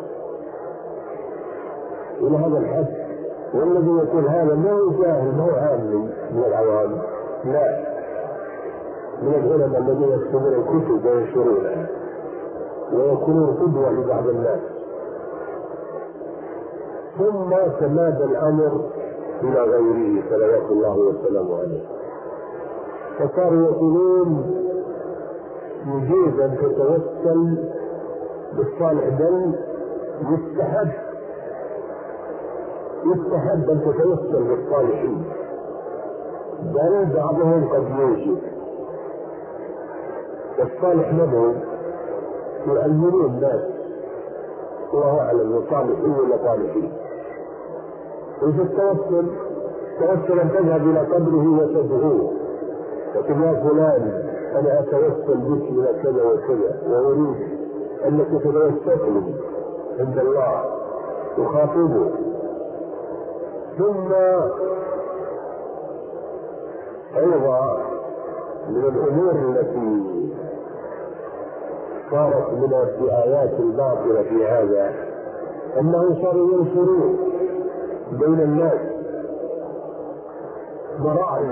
[SPEAKER 2] الى هذا الحد. والذي يقول هذا ما هو جاهل، ما هو عامي من العوام، لا، من العلماء الذين يكتبون الكتب وينشرونها ويكونون قدوة لبعض الناس. ثم تمادى الأمر إلى غيره صلوات الله وسلامه عليه، فصاروا يقولون يجوز أن تتوسل بالصالح، بل يستحب أن تتوسل بالصالحين، بل بعضهم قد يوجد الصالح منهم يؤمنون الناس، الله أعلم صالحين ولا صالحين. وفي التوسل أن تذهب إلى قبره وتدعوه وتقول يا فلان أنا أتوسل بك إلى كذا وكذا، وأريد أنك تتوسل عند الله تخاطبه. ثم أيضا من الأمور التي صارت من الدعايات الباطلة في هذا أنه صاروا ينشرون بين الناس براعي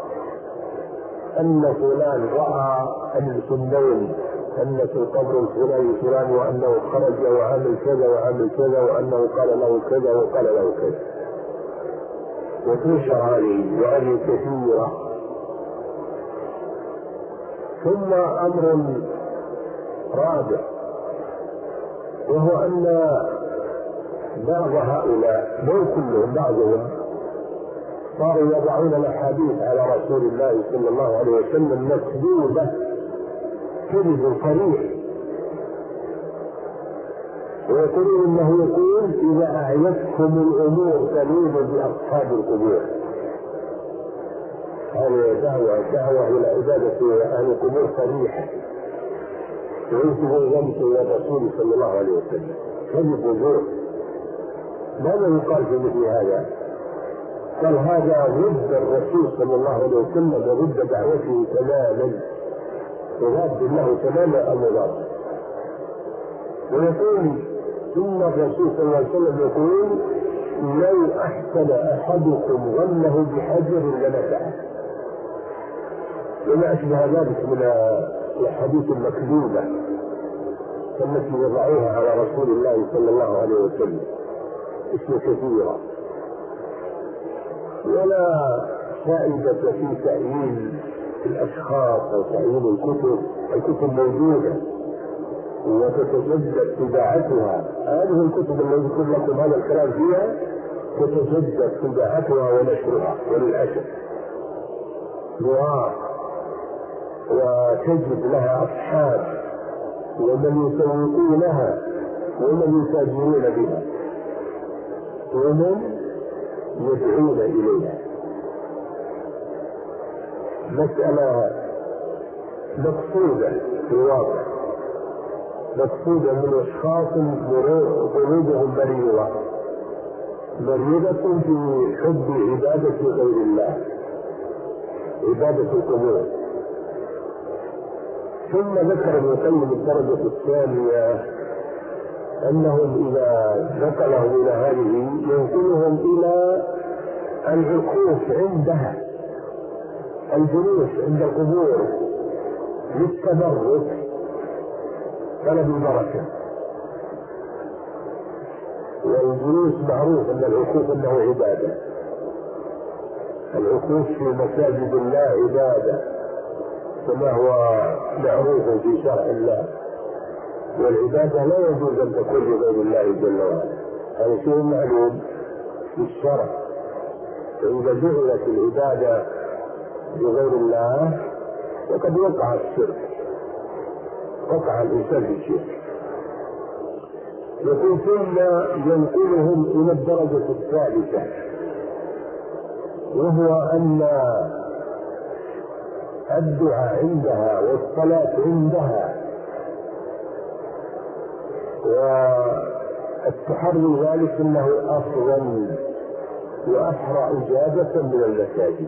[SPEAKER 2] أن فلان رأى أن في النوم أن في القبر الفلاني فلان، وأنه خرج وعمل كذا وعمل كذا، وأنه قال له كذا وقال له كذا، وتنشر هذه كثيرة. ثم أمر رابع، وهو أن بعض هؤلاء، مو كلهم، بعضهم صاروا يضعون الأحاديث على رسول الله صلى الله عليه وسلم مكذوبة كذب صريح، ويقولون انه يقول اذا اعيتكم الامور فلينوا باصحاب القبور. هذه دعوة الى عبادة اهل القبور صريحة وينسبوا ذلك الى الرسول صلى الله عليه وسلم. هذه وجوه. ماذا يقال في مثل هذا؟ قال هذا ضد الرسول صلى الله عليه وسلم وضد دعوته تماما، يضاد الله تماما المضاد. ويقول ثم الرسول صلى الله عليه وسلم يقول لو احسن احدكم ظنه بحجر لمسحه، وما اشبه ذلك من الحديث المكذوبه التي وضعوها على رسول الله صلى الله عليه وسلم اسم كثيرة. ولا فائدة في تأييد الأشخاص أو تأييد الكتب موجودة وتتجدد طباعتها. هذه الكتب التي يذكر لكم هذا الكلام فيها تتجدد طباعتها ونشرها وللأسف وتجد لها أصحاب ومن يسوقونها ومن يتاجرون بها ومن يدعون إليها. مسألة مقصودة في الواقع، مقصودة من أشخاص قلوبهم مريضة في حب عبادة غير الله، عبادة القبور. ثم ذكر ابن القيم الدرجة الثانية أنهم إذا نقلهم إلى هذه ينقلهم إلى الوقوف عندها، الجلوس عند القبور للتبرك طلب البركة. والجلوس معروف أن الوقوف أنه عبادة، الوقوف في مساجد الله عبادة كما هو معروف في شرع الله، والعبادة لا يجوز أن تكون لغير الله جل وعلا، هذا شيء معلوم في الشرع. فإذا جعلت العبادة لغير الله وقد وقع الشرك، وقع الإنسان في الشرك. يقول ثم ينقلهم إلى الدرجة الثالثة، وهو أن الدعاء عندها والصلاة عندها والتحري ذلك انه افضل واسرع اجابة من المساجد.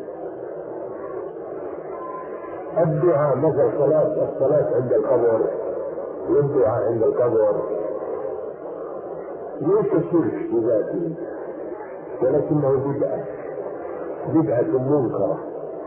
[SPEAKER 2] الدعاء مثل الصلاة عند القبر والدعاء عند القبر ليس شرك بذاته، ولكنه بدعة منكرة.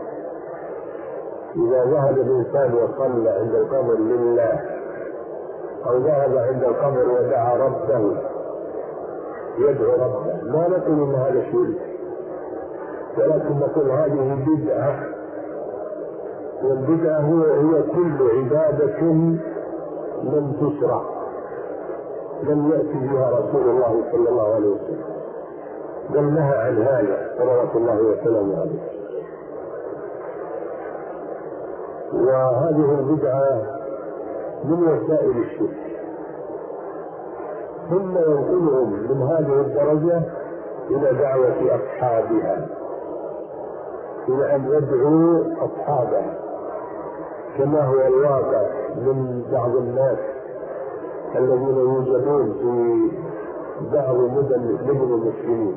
[SPEAKER 2] إذا ذهب الإنسان وصلى عند القبر لله أو ذهب عند القبر ودعا ربه يدعو ربه، ما نقول إن هذا شرك، ولكن نقول هذه بدعة. والبدعة هي كل عبادة لم تشرع، لم يأتي بها رسول الله صلى الله عليه وسلم، بل نهى عن هذا صلوات الله وسلامه عليه. وهذه البدعة من وسائل الشرك. ثم ينقلهم من هذه الدرجة إلى دعوة أصحابها، إلى أن يدعوا أصحابها، كما هو الواقع من بعض الناس الذين يوجدون في بعض مدن المسلمين،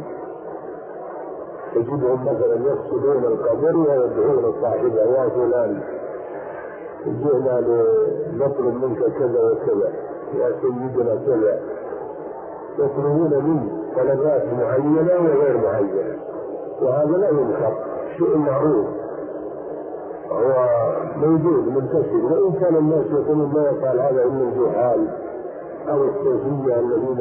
[SPEAKER 2] تجدهم مثلا يقصدون القبر ويدعون صاحبه يا فلان جئنا نطلب منك كذا وكذا يا سيدنا كذا، يطلبون منه طلبات معينة وغير معينة، وهذا لا ينكر، شيء معروف هو موجود منتشر. وإن كان الناس يقولون ما يفعل هذا إلا الجهال أو الصوفية الذين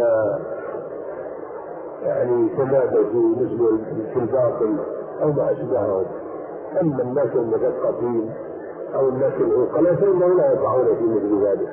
[SPEAKER 2] يعني تمادوا في الباطل أو ما أشبههم، أما الناس المثقفين أو الناس العقلاء فإنهم لا يقعون في مثل ذلك.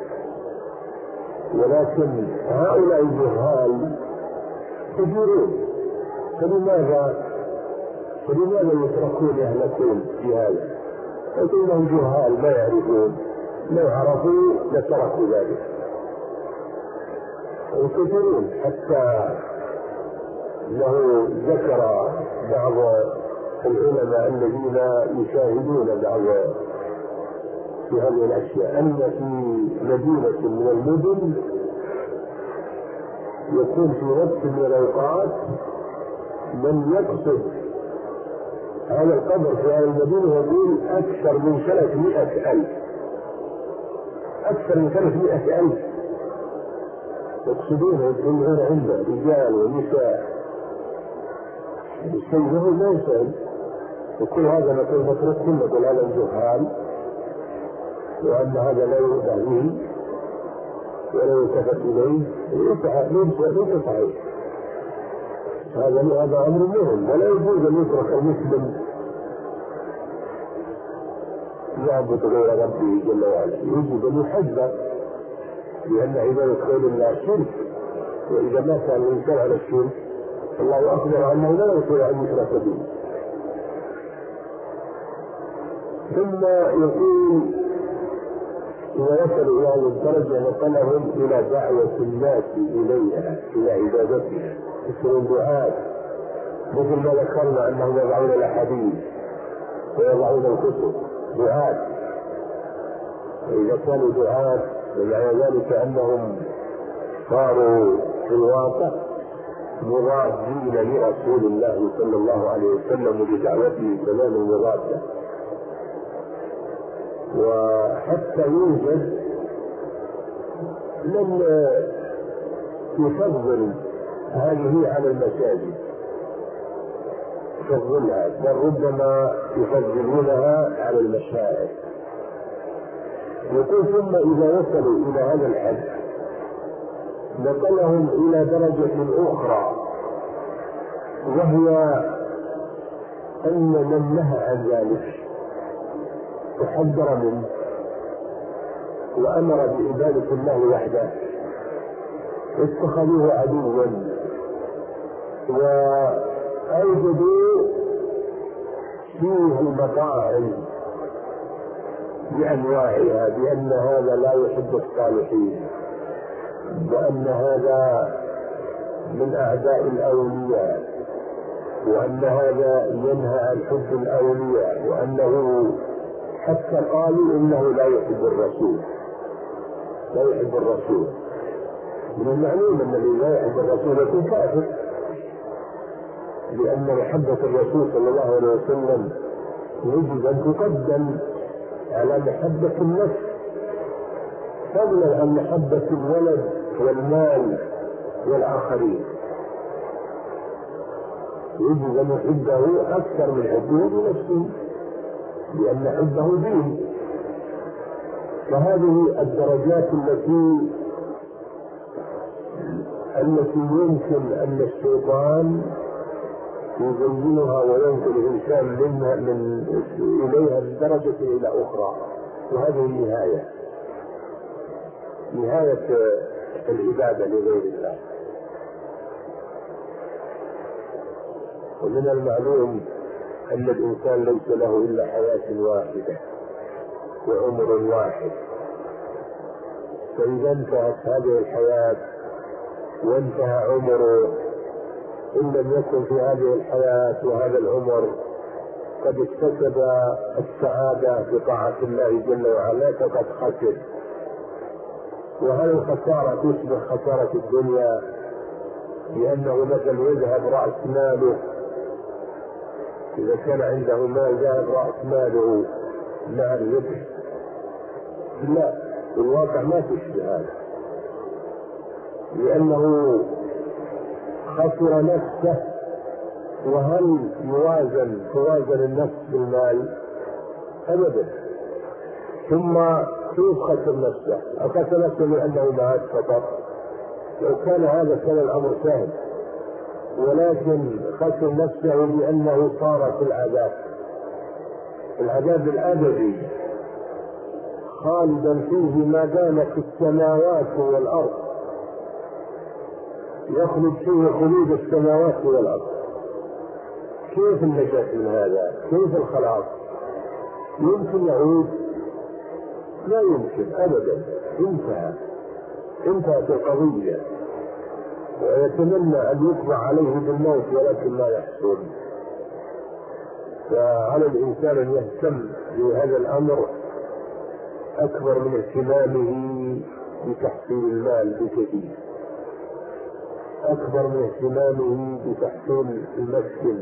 [SPEAKER 2] ولكن هؤلاء الجهال كثيرون، فلماذا يتركون يهلكون في هذا؟ فإنهم جهال ما يعرفون، لو عرفوا لتركوا ذلك. وكثيرون حتى له ذكر بعض العلماء الذين يشاهدون بعض في هذه الأشياء أن في مدينة من المدن يكون في وقت من الأوقات من يقصد هذا القبر في هذه المدينة يقول أكثر من 300,000 أكثر من 300,000 يقصدونه يدخلون عنده رجال ونساء. الشيء هو ما يسأل وكل هذا نقول مترك نقول هذا الجهال وأن هذا لا يؤذى به ولا يلتفت إليه ليس صحيح. هذا أمر مهم ولا يجوز أن يترك المسلم يعبد غير ربه جل وعلا. يجب أن يحذر لأن عبادة غير الله شرك، وإذا ما كان الإنسان على الشرك الله أخبر أنه لا يستطيع أن يشرك به. ثم يقول إذا وصلوا إلى هذه الدرجة نقلهم إلى دعوة الناس إليها إلى عبادتها يصيرون دعاة مثل ما ذكرنا أنهم يضعون الأحاديث ويضعون الكتب دعاة. وإذا كانوا دعاة ومعنى ذلك أنهم صاروا في الواقع مضادين لرسول الله صلى الله عليه وسلم بدعوته تمام المضادة. وحتى يوجد من يفضل هذه على المساجد يفضلها بل ربما يفضلونها على المشاعر. يقول ثم إذا وصلوا إلى هذا الحد نقلهم إلى درجة أخرى وهي أن من نهى عن ذلك وحذر منه وأمر بعبادة الله وحده اتخذوه عدوا وأوجدوا فيه المطاعم بأنواعها بأن هذا لا يحب الصالحين وأن هذا من أعداء الأولياء وأن هذا ينهى عن حب الأولياء وأنه حتى قالوا إنه لا يحب الرسول من المعلوم أن الذي لا يحب الرسول يكون كافر لأن محبة الرسول صلى الله عليه وسلم يجب أن تقدم على محبة النفس فضلا عن محبة الولد والمال والآخرين. يجب أن يحبه أكثر من حبه بنفسه لأن حبه دين. فهذه الدرجات التي يمكن أن الشيطان يزينها وينقل الإنسان منها إليها من درجة إلى أخرى. وهذه نهاية العبادة لغير الله. ومن المعلوم أن الإنسان ليس له إلا حياة واحدة وعمر واحد، فإذا انتهت هذه الحياة وانتهى عمره إن لم يكن في هذه الحياة وهذا العمر قد اكتسب السعادة بطاعة الله جل وعلا فقد خسر. وهذه الخسارة تشبه خسارة الدنيا لأنه مثلا يذهب رأس ماله إذا كان عنده مال ذهب رأس ماله مع الربح. لا، الواقع ما تشبه هذا لأنه خسر نفسه. وهل توازن النفس بالمال؟ أبدا. ثم كيف خسر نفسه؟ خسر نفسه لأنه مات فقط؟ لو كان هذا كان الأمر سهل، ولكن خسر نفسه لأنه صار في العذاب الأبدي خالدا فيه ما دام في السماوات والأرض، يخلد فيه خلود السماوات والأرض. كيف النجاة من هذا؟ كيف الخلاص؟ يمكن يعود؟ لا يمكن أبدا. انتهت القضية. ويتمنى أن يقضى عليه بالموت ولكن لا يحصل. فعلى الإنسان أن يهتم بهذا الأمر أكبر من اهتمامه بتحصيل المال بكثير، أكبر من اهتمامه بتحصيل المسكن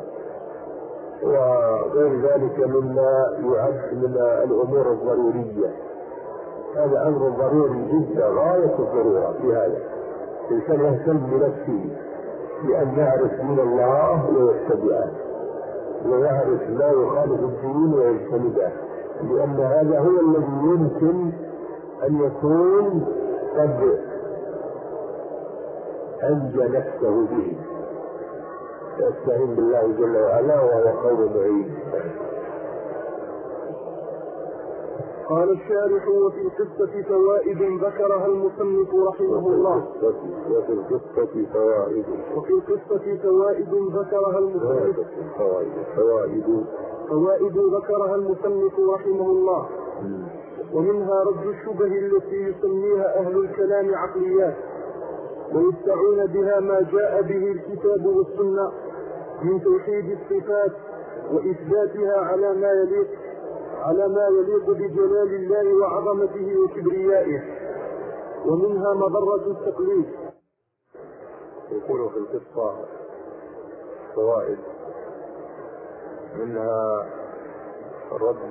[SPEAKER 2] وغير ذلك مما يعد من الأمور الضرورية. هذا أمر ضروري جدا غاية الضرورة في هذا. الإنسان يهتم بنفسه بأن يعرف من الله ويتبعه، ويعرف ما يخالف الدين ويجتنبه، لأن هذا هو الذي يمكن أن يكون قد أنجى نفسه به. يستعين بالله جل وعلا وهو خير معين.
[SPEAKER 1] قال الشارح: وفي القصة فوائد ذكرها المصنف رحمه الله.
[SPEAKER 2] وفي القصة
[SPEAKER 1] فوائد ذكرها المصنف فوائد ذكرها المصنف رحمه الله، ومنها رد الشبه التي يسميها أهل الكلام عقليات، ويدعون بها ما جاء به الكتاب والسنة من توحيد الصفات وإثباتها على ما يليق بجلال الله وعظمته وكبريائه، ومنها مضرة التقليد.
[SPEAKER 2] يقول في القصة فوائد، منها رد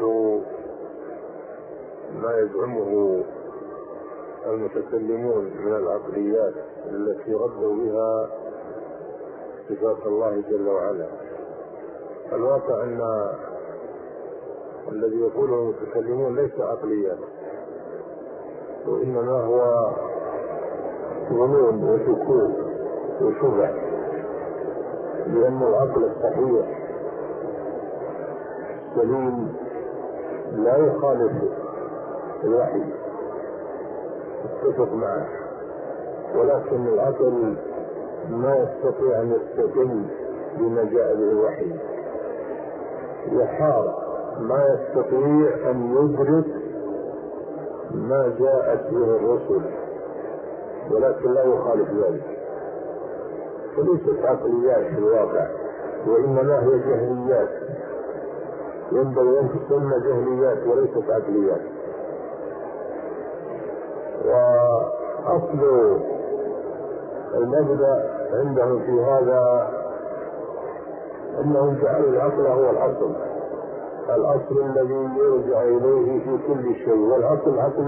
[SPEAKER 2] ما يزعمه المتكلمون من العقليات التي ردوا بها صفات الله جل وعلا. الواقع أن الذي يقوله المتكلمون ليس عقليات، وإنما هو ظنون وشكوك وشبه، لأن العقل الصحيح السليم لا يخالف الوحي، يتفق معه، ولكن العقل ما يستطيع أن يستدل بما جاء به الوحي، يحار، ما يستطيع أن يدرك ما جاءت به الرسل، ولكن لا يخالف ذلك. فليست عقليات في الواقع، وإنما هي جهليات، ينبغي أن تسمى جهليات وليست عقليات. وأصل المبدأ عندهم في هذا أنهم جعلوا العقل هو الأصل الذي يرجع إليه في كل شيء. والعقل عقل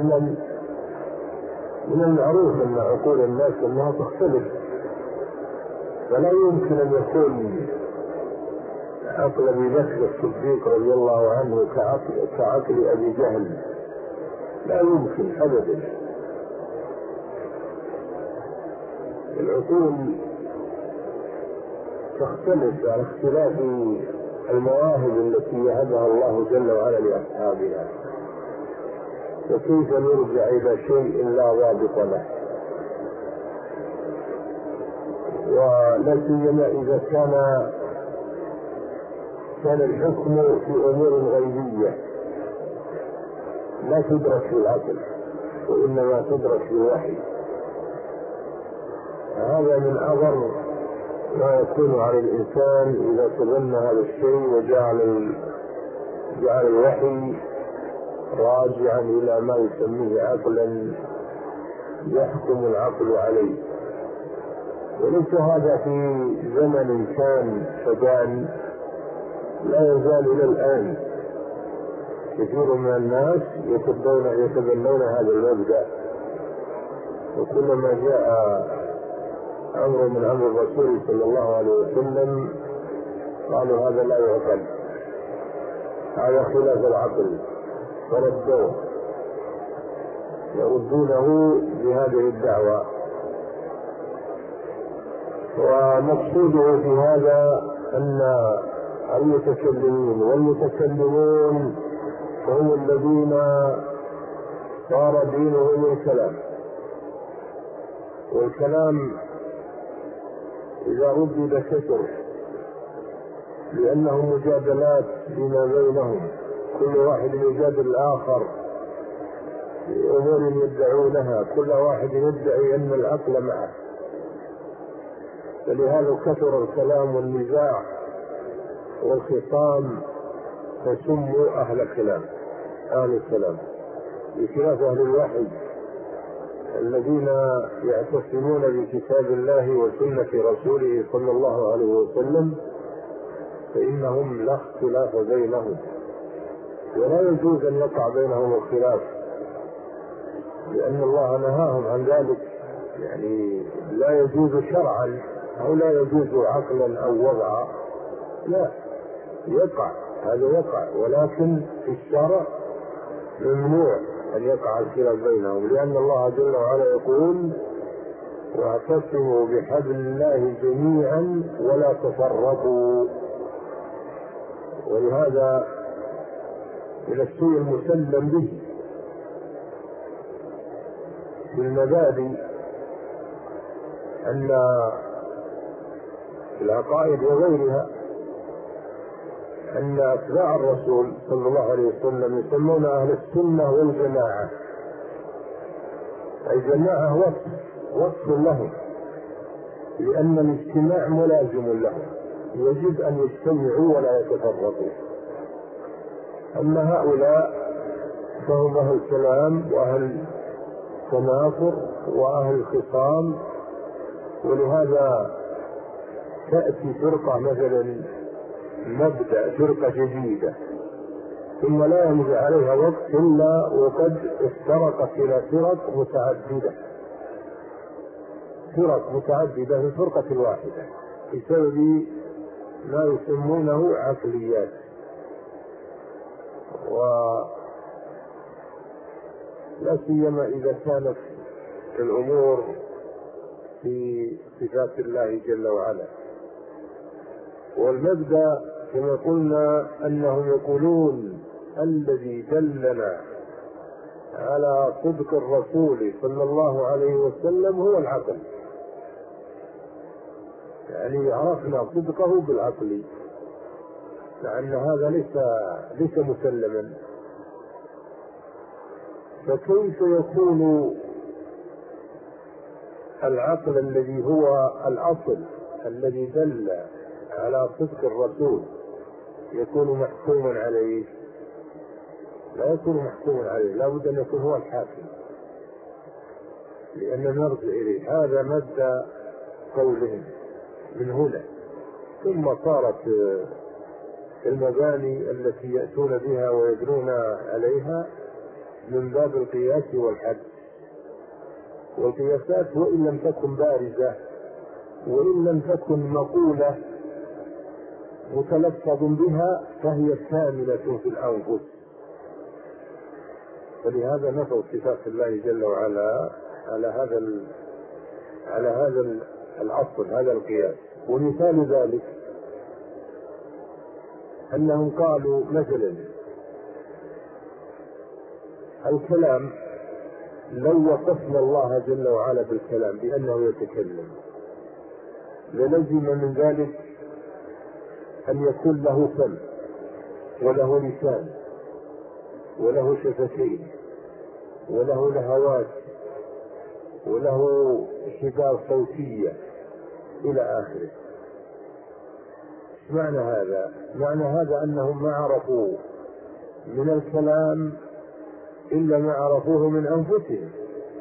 [SPEAKER 2] من المعروف أن عقول الناس أنها تختلف، فلا يمكن أن يكون عقل أبي بكر الصديق رضي الله عنه كعقل أبي جهل، لا يمكن أبدا. العقول تختلف على اختلاف المواهب التي يهبها الله جل وعلا لأصحابها، وكيف نرجع إلى شيء لا ضابط له، ولا سيما إذا كان الحكم في أمور غيبية لا تدرك بالعقل وإنما تدرك بالوحي. هذا من أعظم ما يكون على الإنسان إذا تبنى هذا الشيء وجعل الوحي راجعا إلى ما يسميه عقلا يحكم العقل عليه. وليس هذا في زمن كان فدان، لا يزال إلى الآن كثير من الناس يتبنون هذا المبدأ، وكلما جاء أمر من أمر الرسول صلى الله عليه وسلم قالوا هذا لا يعقل، هذا خلاف العقل، فردوه يردونه بهذه الدعوة. ومقصوده في هذا أن المتكلمين والمتكلمون هم الذين صار دينهم الكلام، والكلام إذا ردد كثر لأنهم مجادلات فيما بينهم، كل واحد يجادل الآخر في أمور يدعونها، كل واحد يدعي أن العقل معه، فلهذا كثر الكلام والنزاع والخصام، فسموا أهل الكلام أهل الكلام، بخلاف أهل الوحي الذين يعتصمون بكتاب الله وسنة رسوله صلى الله عليه وسلم، فإنهم لا اختلاف بينهم، ولا يجوز أن يقع بينهم الخلاف، لأن الله نهاهم عن ذلك. يعني لا يجوز شرعا أو لا يجوز عقلا أو وضعا، لا، يقع، هذا يقع، ولكن في الشرع ممنوع أن يقع الخلاف بينهم، لأن الله جل وعلا يقول: واعتصموا بحبل الله جميعا ولا تفرقوا. ولهذا من الشيء المسلم به في المبادئ أن العقائد وغيرها أن أتباع الرسول صلى الله عليه وسلم يسمون أهل السنة والجماعة، أي جماعة وصف لهم، لأن الاجتماع ملازم لهم، يجب أن يجتمعوا ولا يتفرقوا. أما هؤلاء فهم أهل كلام وأهل تنافر وأهل خصام، ولهذا تأتي فرقة مثلا مبدأ فرقة جديدة ثم لا يمضي عليها وقت إلا وقد افترقت إلى فرق متعددة في الفرقة الواحدة بسبب ما يسمونه عقليات. ولا سيما إذا كانت الأمور في صفات الله جل وعلا. والمبدأ كما قلنا أنهم يقولون الذي دلنا على صدق الرسول صلى الله عليه وسلم هو العقل، يعني عرفنا صدقه بالعقل، لأن هذا ليس مسلما. فكيف يكون العقل الذي هو الأصل الذي دل على صدق الرسول يكون محكوما عليه؟ لا يكون محكوما عليه، لا بد أن يكون هو الحاكم، لأن نرجع إليه. هذا مبدأ قولهم من هنا. ثم صارت المباني التي يأتون بها ويبنون عليها من باب القياس والحد. والقياسات وإن لم تكن بارزة وإن لم تكن مقولة متلفظ بها فهي كاملة في الأنفس. فلهذا نفوا صفات الله جل وعلا على هذا الأصل، هذا القياس. ومثال ذلك أنهم قالوا مثلا الكلام، لو وصفنا الله جل وعلا بالكلام بأنه يتكلم للزم من ذلك أن يكون له فم وله لسان وله شفتين وله لهوات وله حبال صوتية إلى آخره. معنى هذا؟ معنى هذا أنهم ما عرفوا من الكلام إلا ما عرفوه من أنفسهم،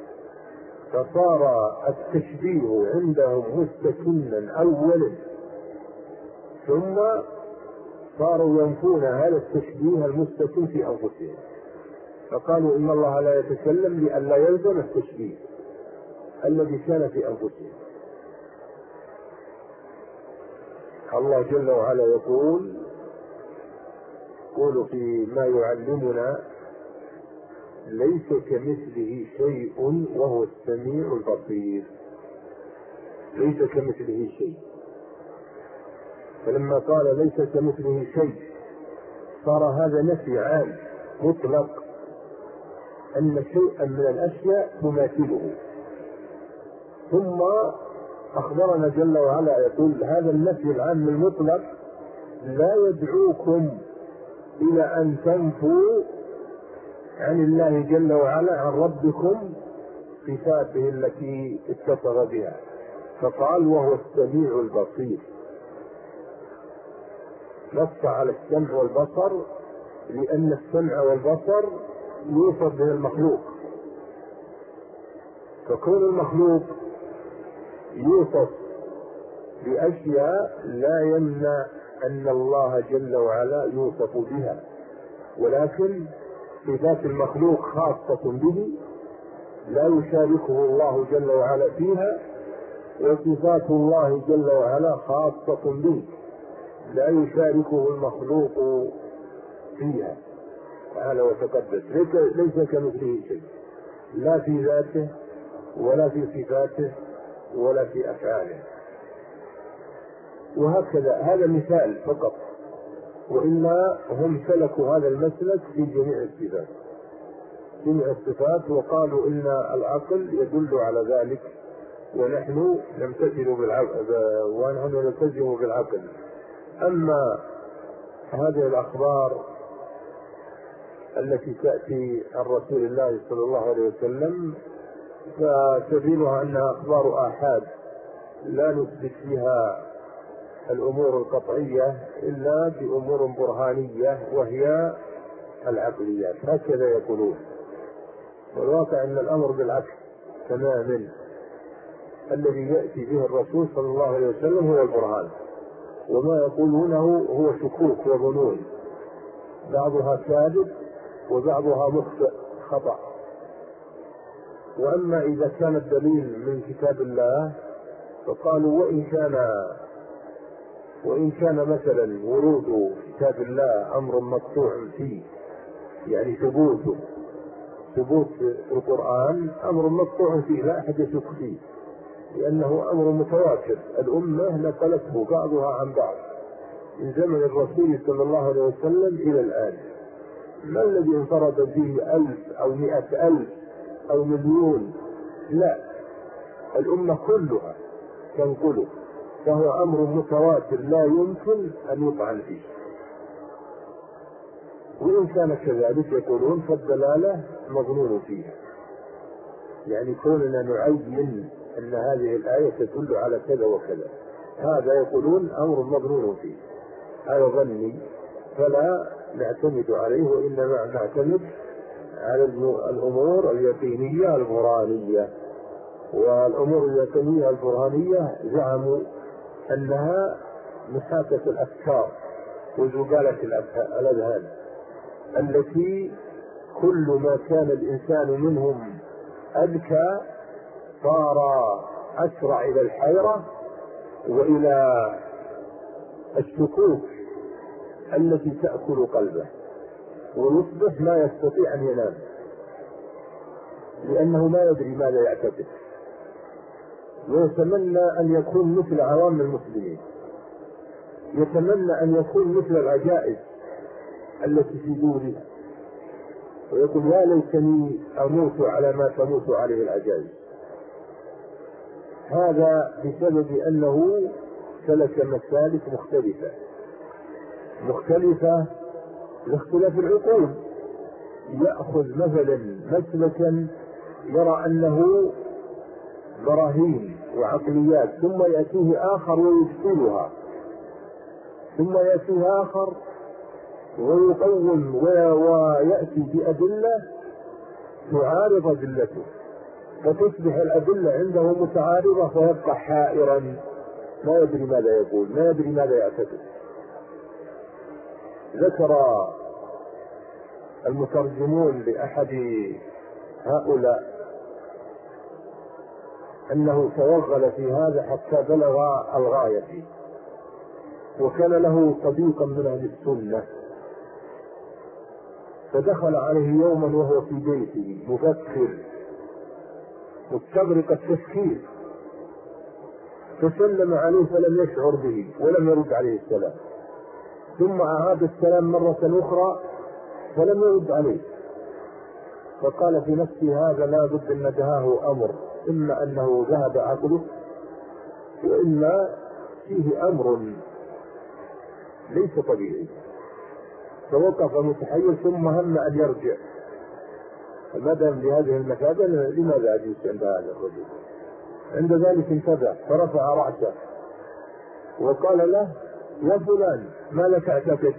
[SPEAKER 2] فصار التشبيه عندهم مستكنا أولا، ثم صاروا ينفون هذا التشبيه المستكن في أنفسهم، فقالوا إن الله لا يتكلم لئلا يلزم التشبيه الذي كان في أنفسهم. الله جل وعلا يقول في ما يعلمنا: ليس كمثله شيء وهو السميع البصير. ليس كمثله شيء، فلما قال ليس كمثله شيء صار هذا نفي عام مطلق أن شيئا من الأشياء تماثله. ثم أخبرنا جل وعلا يقول هذا النفي العام المطلق لا يدعوكم إلى أن تنفوا عن الله جل وعلا عن ربكم صفاته التي اتصف بها، فقال وهو السميع البصير، نص على السمع والبصر لأن السمع والبصر يوصف به المخلوق، فكون المخلوق يوصف بأشياء لا يمنع أن الله جل وعلا يوصف بها، ولكن صفات المخلوق خاصة به لا يشاركه الله جل وعلا فيها، وصفات الله جل وعلا خاصة به لا يشاركه المخلوق فيها تعالى وتقدس، ليس كمثله شيء لا في ذاته ولا في صفاته ولا في أفعاله. وهكذا هذا مثال فقط، وإلا هم سلكوا هذا المسلك في جميع الصفات وقالوا إن العقل يدل على ذلك ونحن نلتزم بالعقل. أما هذه الأخبار التي تأتي عن رسول الله صلى الله عليه وسلم فسبيلها أنها أخبار آحاد لا نثبت فيها الأمور القطعية إلا بأمور برهانية وهي العقليات، هكذا يقولون. والواقع أن الأمر بالعكس تماما، الذي يأتي به الرسول صلى الله عليه وسلم هو البرهان، وما يقولونه هو شكوك وظنون، بعضها كاذب وبعضها مخطئ خطأ. وأما إذا كان الدليل من كتاب الله فقالوا وإن كان مثلا ورود كتاب الله أمر مقطوع فيه، يعني ثبوت القرآن أمر مقطوع فيه لا أحد يشك فيه، لأنه أمر متواتر، الأمة نقلته بعضها عن بعض من زمن الرسول صلى الله عليه وسلم إلى الآن. ما الذي انفرد به 1000 أو 100,000 أو مليون؟ لا، الأمة كلها تنقله، فهو أمر متواتر لا يمكن أن يطعن فيه. وإن كان كذلك يقولون فالدلالة مظنون فيها، يعني كوننا نعين أن هذه الآية تدل على كذا وكذا، هذا يقولون أمر مظنون فيه، هذا ظني فلا نعتمد عليه، وإنما نعتمد على الأمور اليقينية البرهانية. والأمور اليقينية البرهانية زعموا أنها محاكاة الأفكار وزجالة الأذهان، التي كل ما كان الإنسان منهم أذكى صار أسرع إلى الحيرة وإلى الشكوك التي تأكل قلبه، ويصبح لا يستطيع أن ينام لأنه لا يدري ماذا يعتقد، ويتمنى أن يكون مثل عوام المسلمين، يتمنى أن يكون مثل العجائز التي في دورها، ويقول يا ليتني أموت على ما تموت عليه العجائز. هذا بسبب أنه سلك مسالك مختلفة لاختلاف العقول. يأخذ مثلا مسلكا يرى أنه براهين وعقليات، ثم يأتيه آخر ويبطلها، ثم يأتيه آخر ويقوم ويأتي بأدلة تعارض أدلته، فتصبح الأدلة عنده متعارضة فيبقى حائرا ما يدري ماذا يقول، ما يدري ماذا يعتقد. ذكر المترجمون لأحد هؤلاء أنه توغل في هذا حتى بلغ الغاية فيه، وكان له صديقا من أهل السنة، فدخل عليه يوما وهو في بيته مفكر مستغرق التفكير، فسلم عليه فلم يشعر به ولم يرد عليه السلام، ثم أعاد السلام مرة أخرى فلم يرد عليه، فقال في نفسه هذا لا بد أن نجهاه أمر، إما أنه ذهب عقله وإما فيه أمر ليس طبيعي، فوقف متحير ثم هم أن يرجع، فمدى بهذه المكانة لماذا أجلس عند هذا الرجل؟ عند ذلك انتبه فرفع رأسه وقال له: يا فلان ما لك اعتقد؟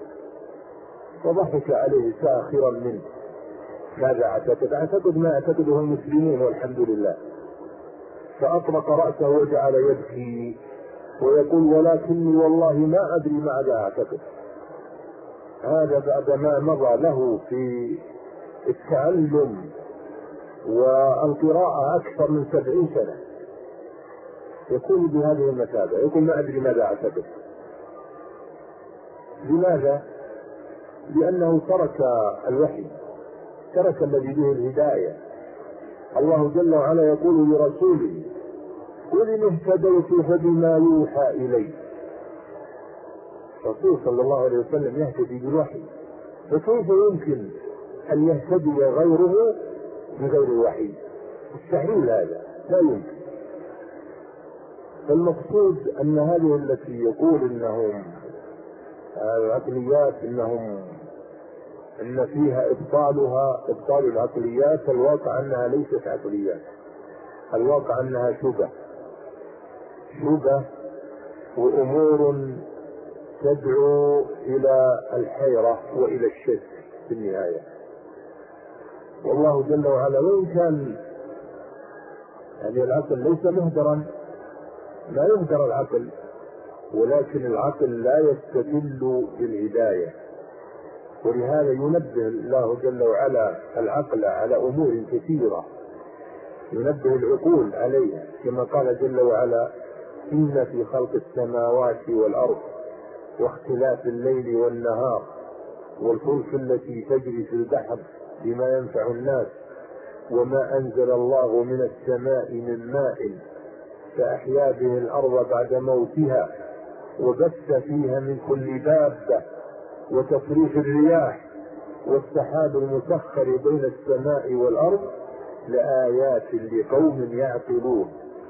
[SPEAKER 2] فضحك عليه ساخرا منه: ماذا اعتقد؟ اعتقد ما اعتقده المسلمون والحمد لله. فأطرق رأسه وجعل يبكي ويقول: ولكني والله ما أدري ماذا أعتقد. هذا بعدما مضى له في التعلم والقراءة أكثر من 70 سنة، يكون بهذه المثابة، يقول: ما أدري ماذا أعتقد. لماذا؟ لأنه ترك الوحي، ترك الذي به الهداية. الله جل وعلا يقول لرسوله: قل إن اهتديت فبما يوحى إلي. الرسول صلى الله عليه وسلم يهتدي بالوحي، فكيف يمكن أن يهتدي غيره بغير الوحي؟ مستحيل، هذا لا يمكن. فالمقصود أن هذه التي يقول إنهم العقليات إن فيها إبطال العقليات، الواقع أنها ليست عقليات، الواقع أنها شبه وأمور تدعو إلى الحيرة وإلى الشك في النهاية. والله جل وعلا وإن كان يعني العقل ليس مهدرا، لا يهدر العقل، ولكن العقل لا يستدل بالهداية. ولهذا ينبه الله جل وعلا العقل على أمور كثيرة، ينبه العقول عليها، كما قال جل وعلا: إن في خلق السماوات والأرض واختلاف الليل والنهار والفلك التي تجري في البحر بما ينفع الناس وما أنزل الله من السماء من ماء فأحيا به الأرض بعد موتها وبث فيها من كل دابة وتصريف الرياح والسحاب المسخر بين السماء والأرض لآيات لقوم يعقلون.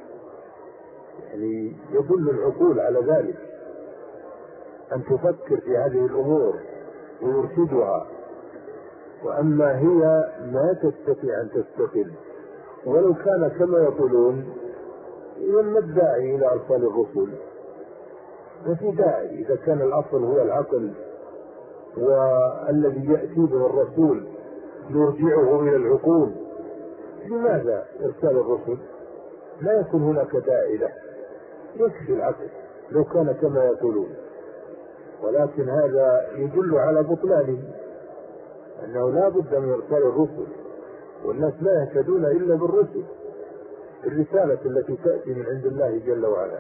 [SPEAKER 2] يعني يدل العقول على ذلك، أن تفكر في هذه الأمور ويرشدها. وأما هي ما تستطيع أن تستقل، ولو كان كما يقولون لما الداعي إلى أرسال الرسل، ففي داعي إذا كان الأصل هو العقل والذي يأتي به الرسول يرجعه إلى العقول، لماذا إرسال الرسل؟ لا يكون هناك داعي له، يكفي العقل لو كان كما يقولون. ولكن هذا يدل على بطلانه، أنه لا بد من إرسال الرسل، والناس لا يهتدون إلا بالرسل، الرسالة التي تأتي من عند الله جل وعلا.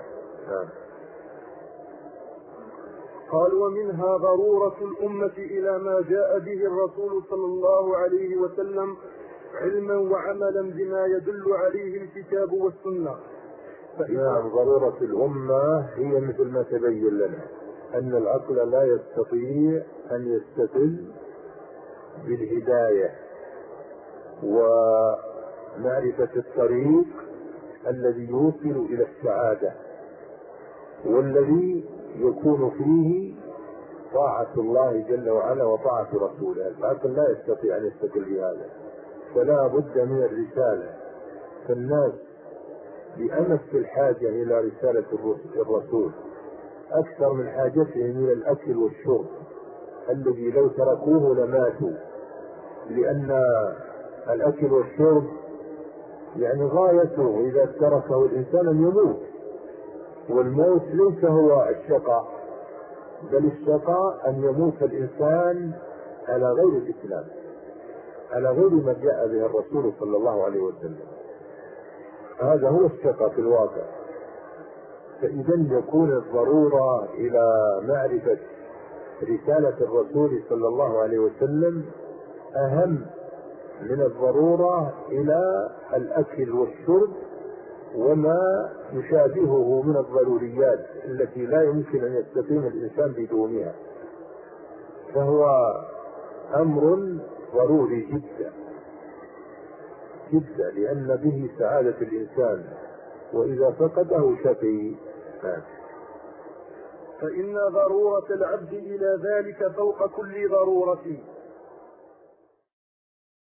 [SPEAKER 1] قال: ومنها ضرورة الأمة إلى ما جاء به الرسول صلى الله عليه وسلم علما وعملا بما يدل عليه الكتاب والسنة.
[SPEAKER 2] نعم، ضرورة الأمة هي مثل ما تبين لنا أن العقل لا يستطيع أن يستقل بالهداية ومعرفة الطريق الذي يوصل إلى السعادة والذي يكون فيه طاعة الله جل وعلا وطاعة رسوله. العقل لا يستطيع أن يستقل بهذا، فلا بد من الرسالة. فالناس بأمس الحاجة إلى رسالة الرسول أكثر من حاجتهم إلى الأكل والشرب الذي لو تركوه لماتوا، لأن الأكل والشرب يعني غايته إذا تركه الإنسان أن يموت، والموت ليس هو الشقاء، بل الشقاء أن يموت الإنسان على غير الإسلام، على غير ما جاء به الرسول صلى الله عليه وسلم. هذا هو الشقاء في الواقع. فإذا يكون الضرورة إلى معرفة رسالة الرسول صلى الله عليه وسلم أهم من الضرورة إلى الأكل والشرب وما يشابهه من الضروريات التي لا يمكن أن يستقيم الإنسان بدونها. فهو أمر ضروري جدا جدا، لأن به سعادة الإنسان، وإذا فقده شقي.
[SPEAKER 1] فإن ضرورة العبد إلى ذلك فوق كل ضرورة،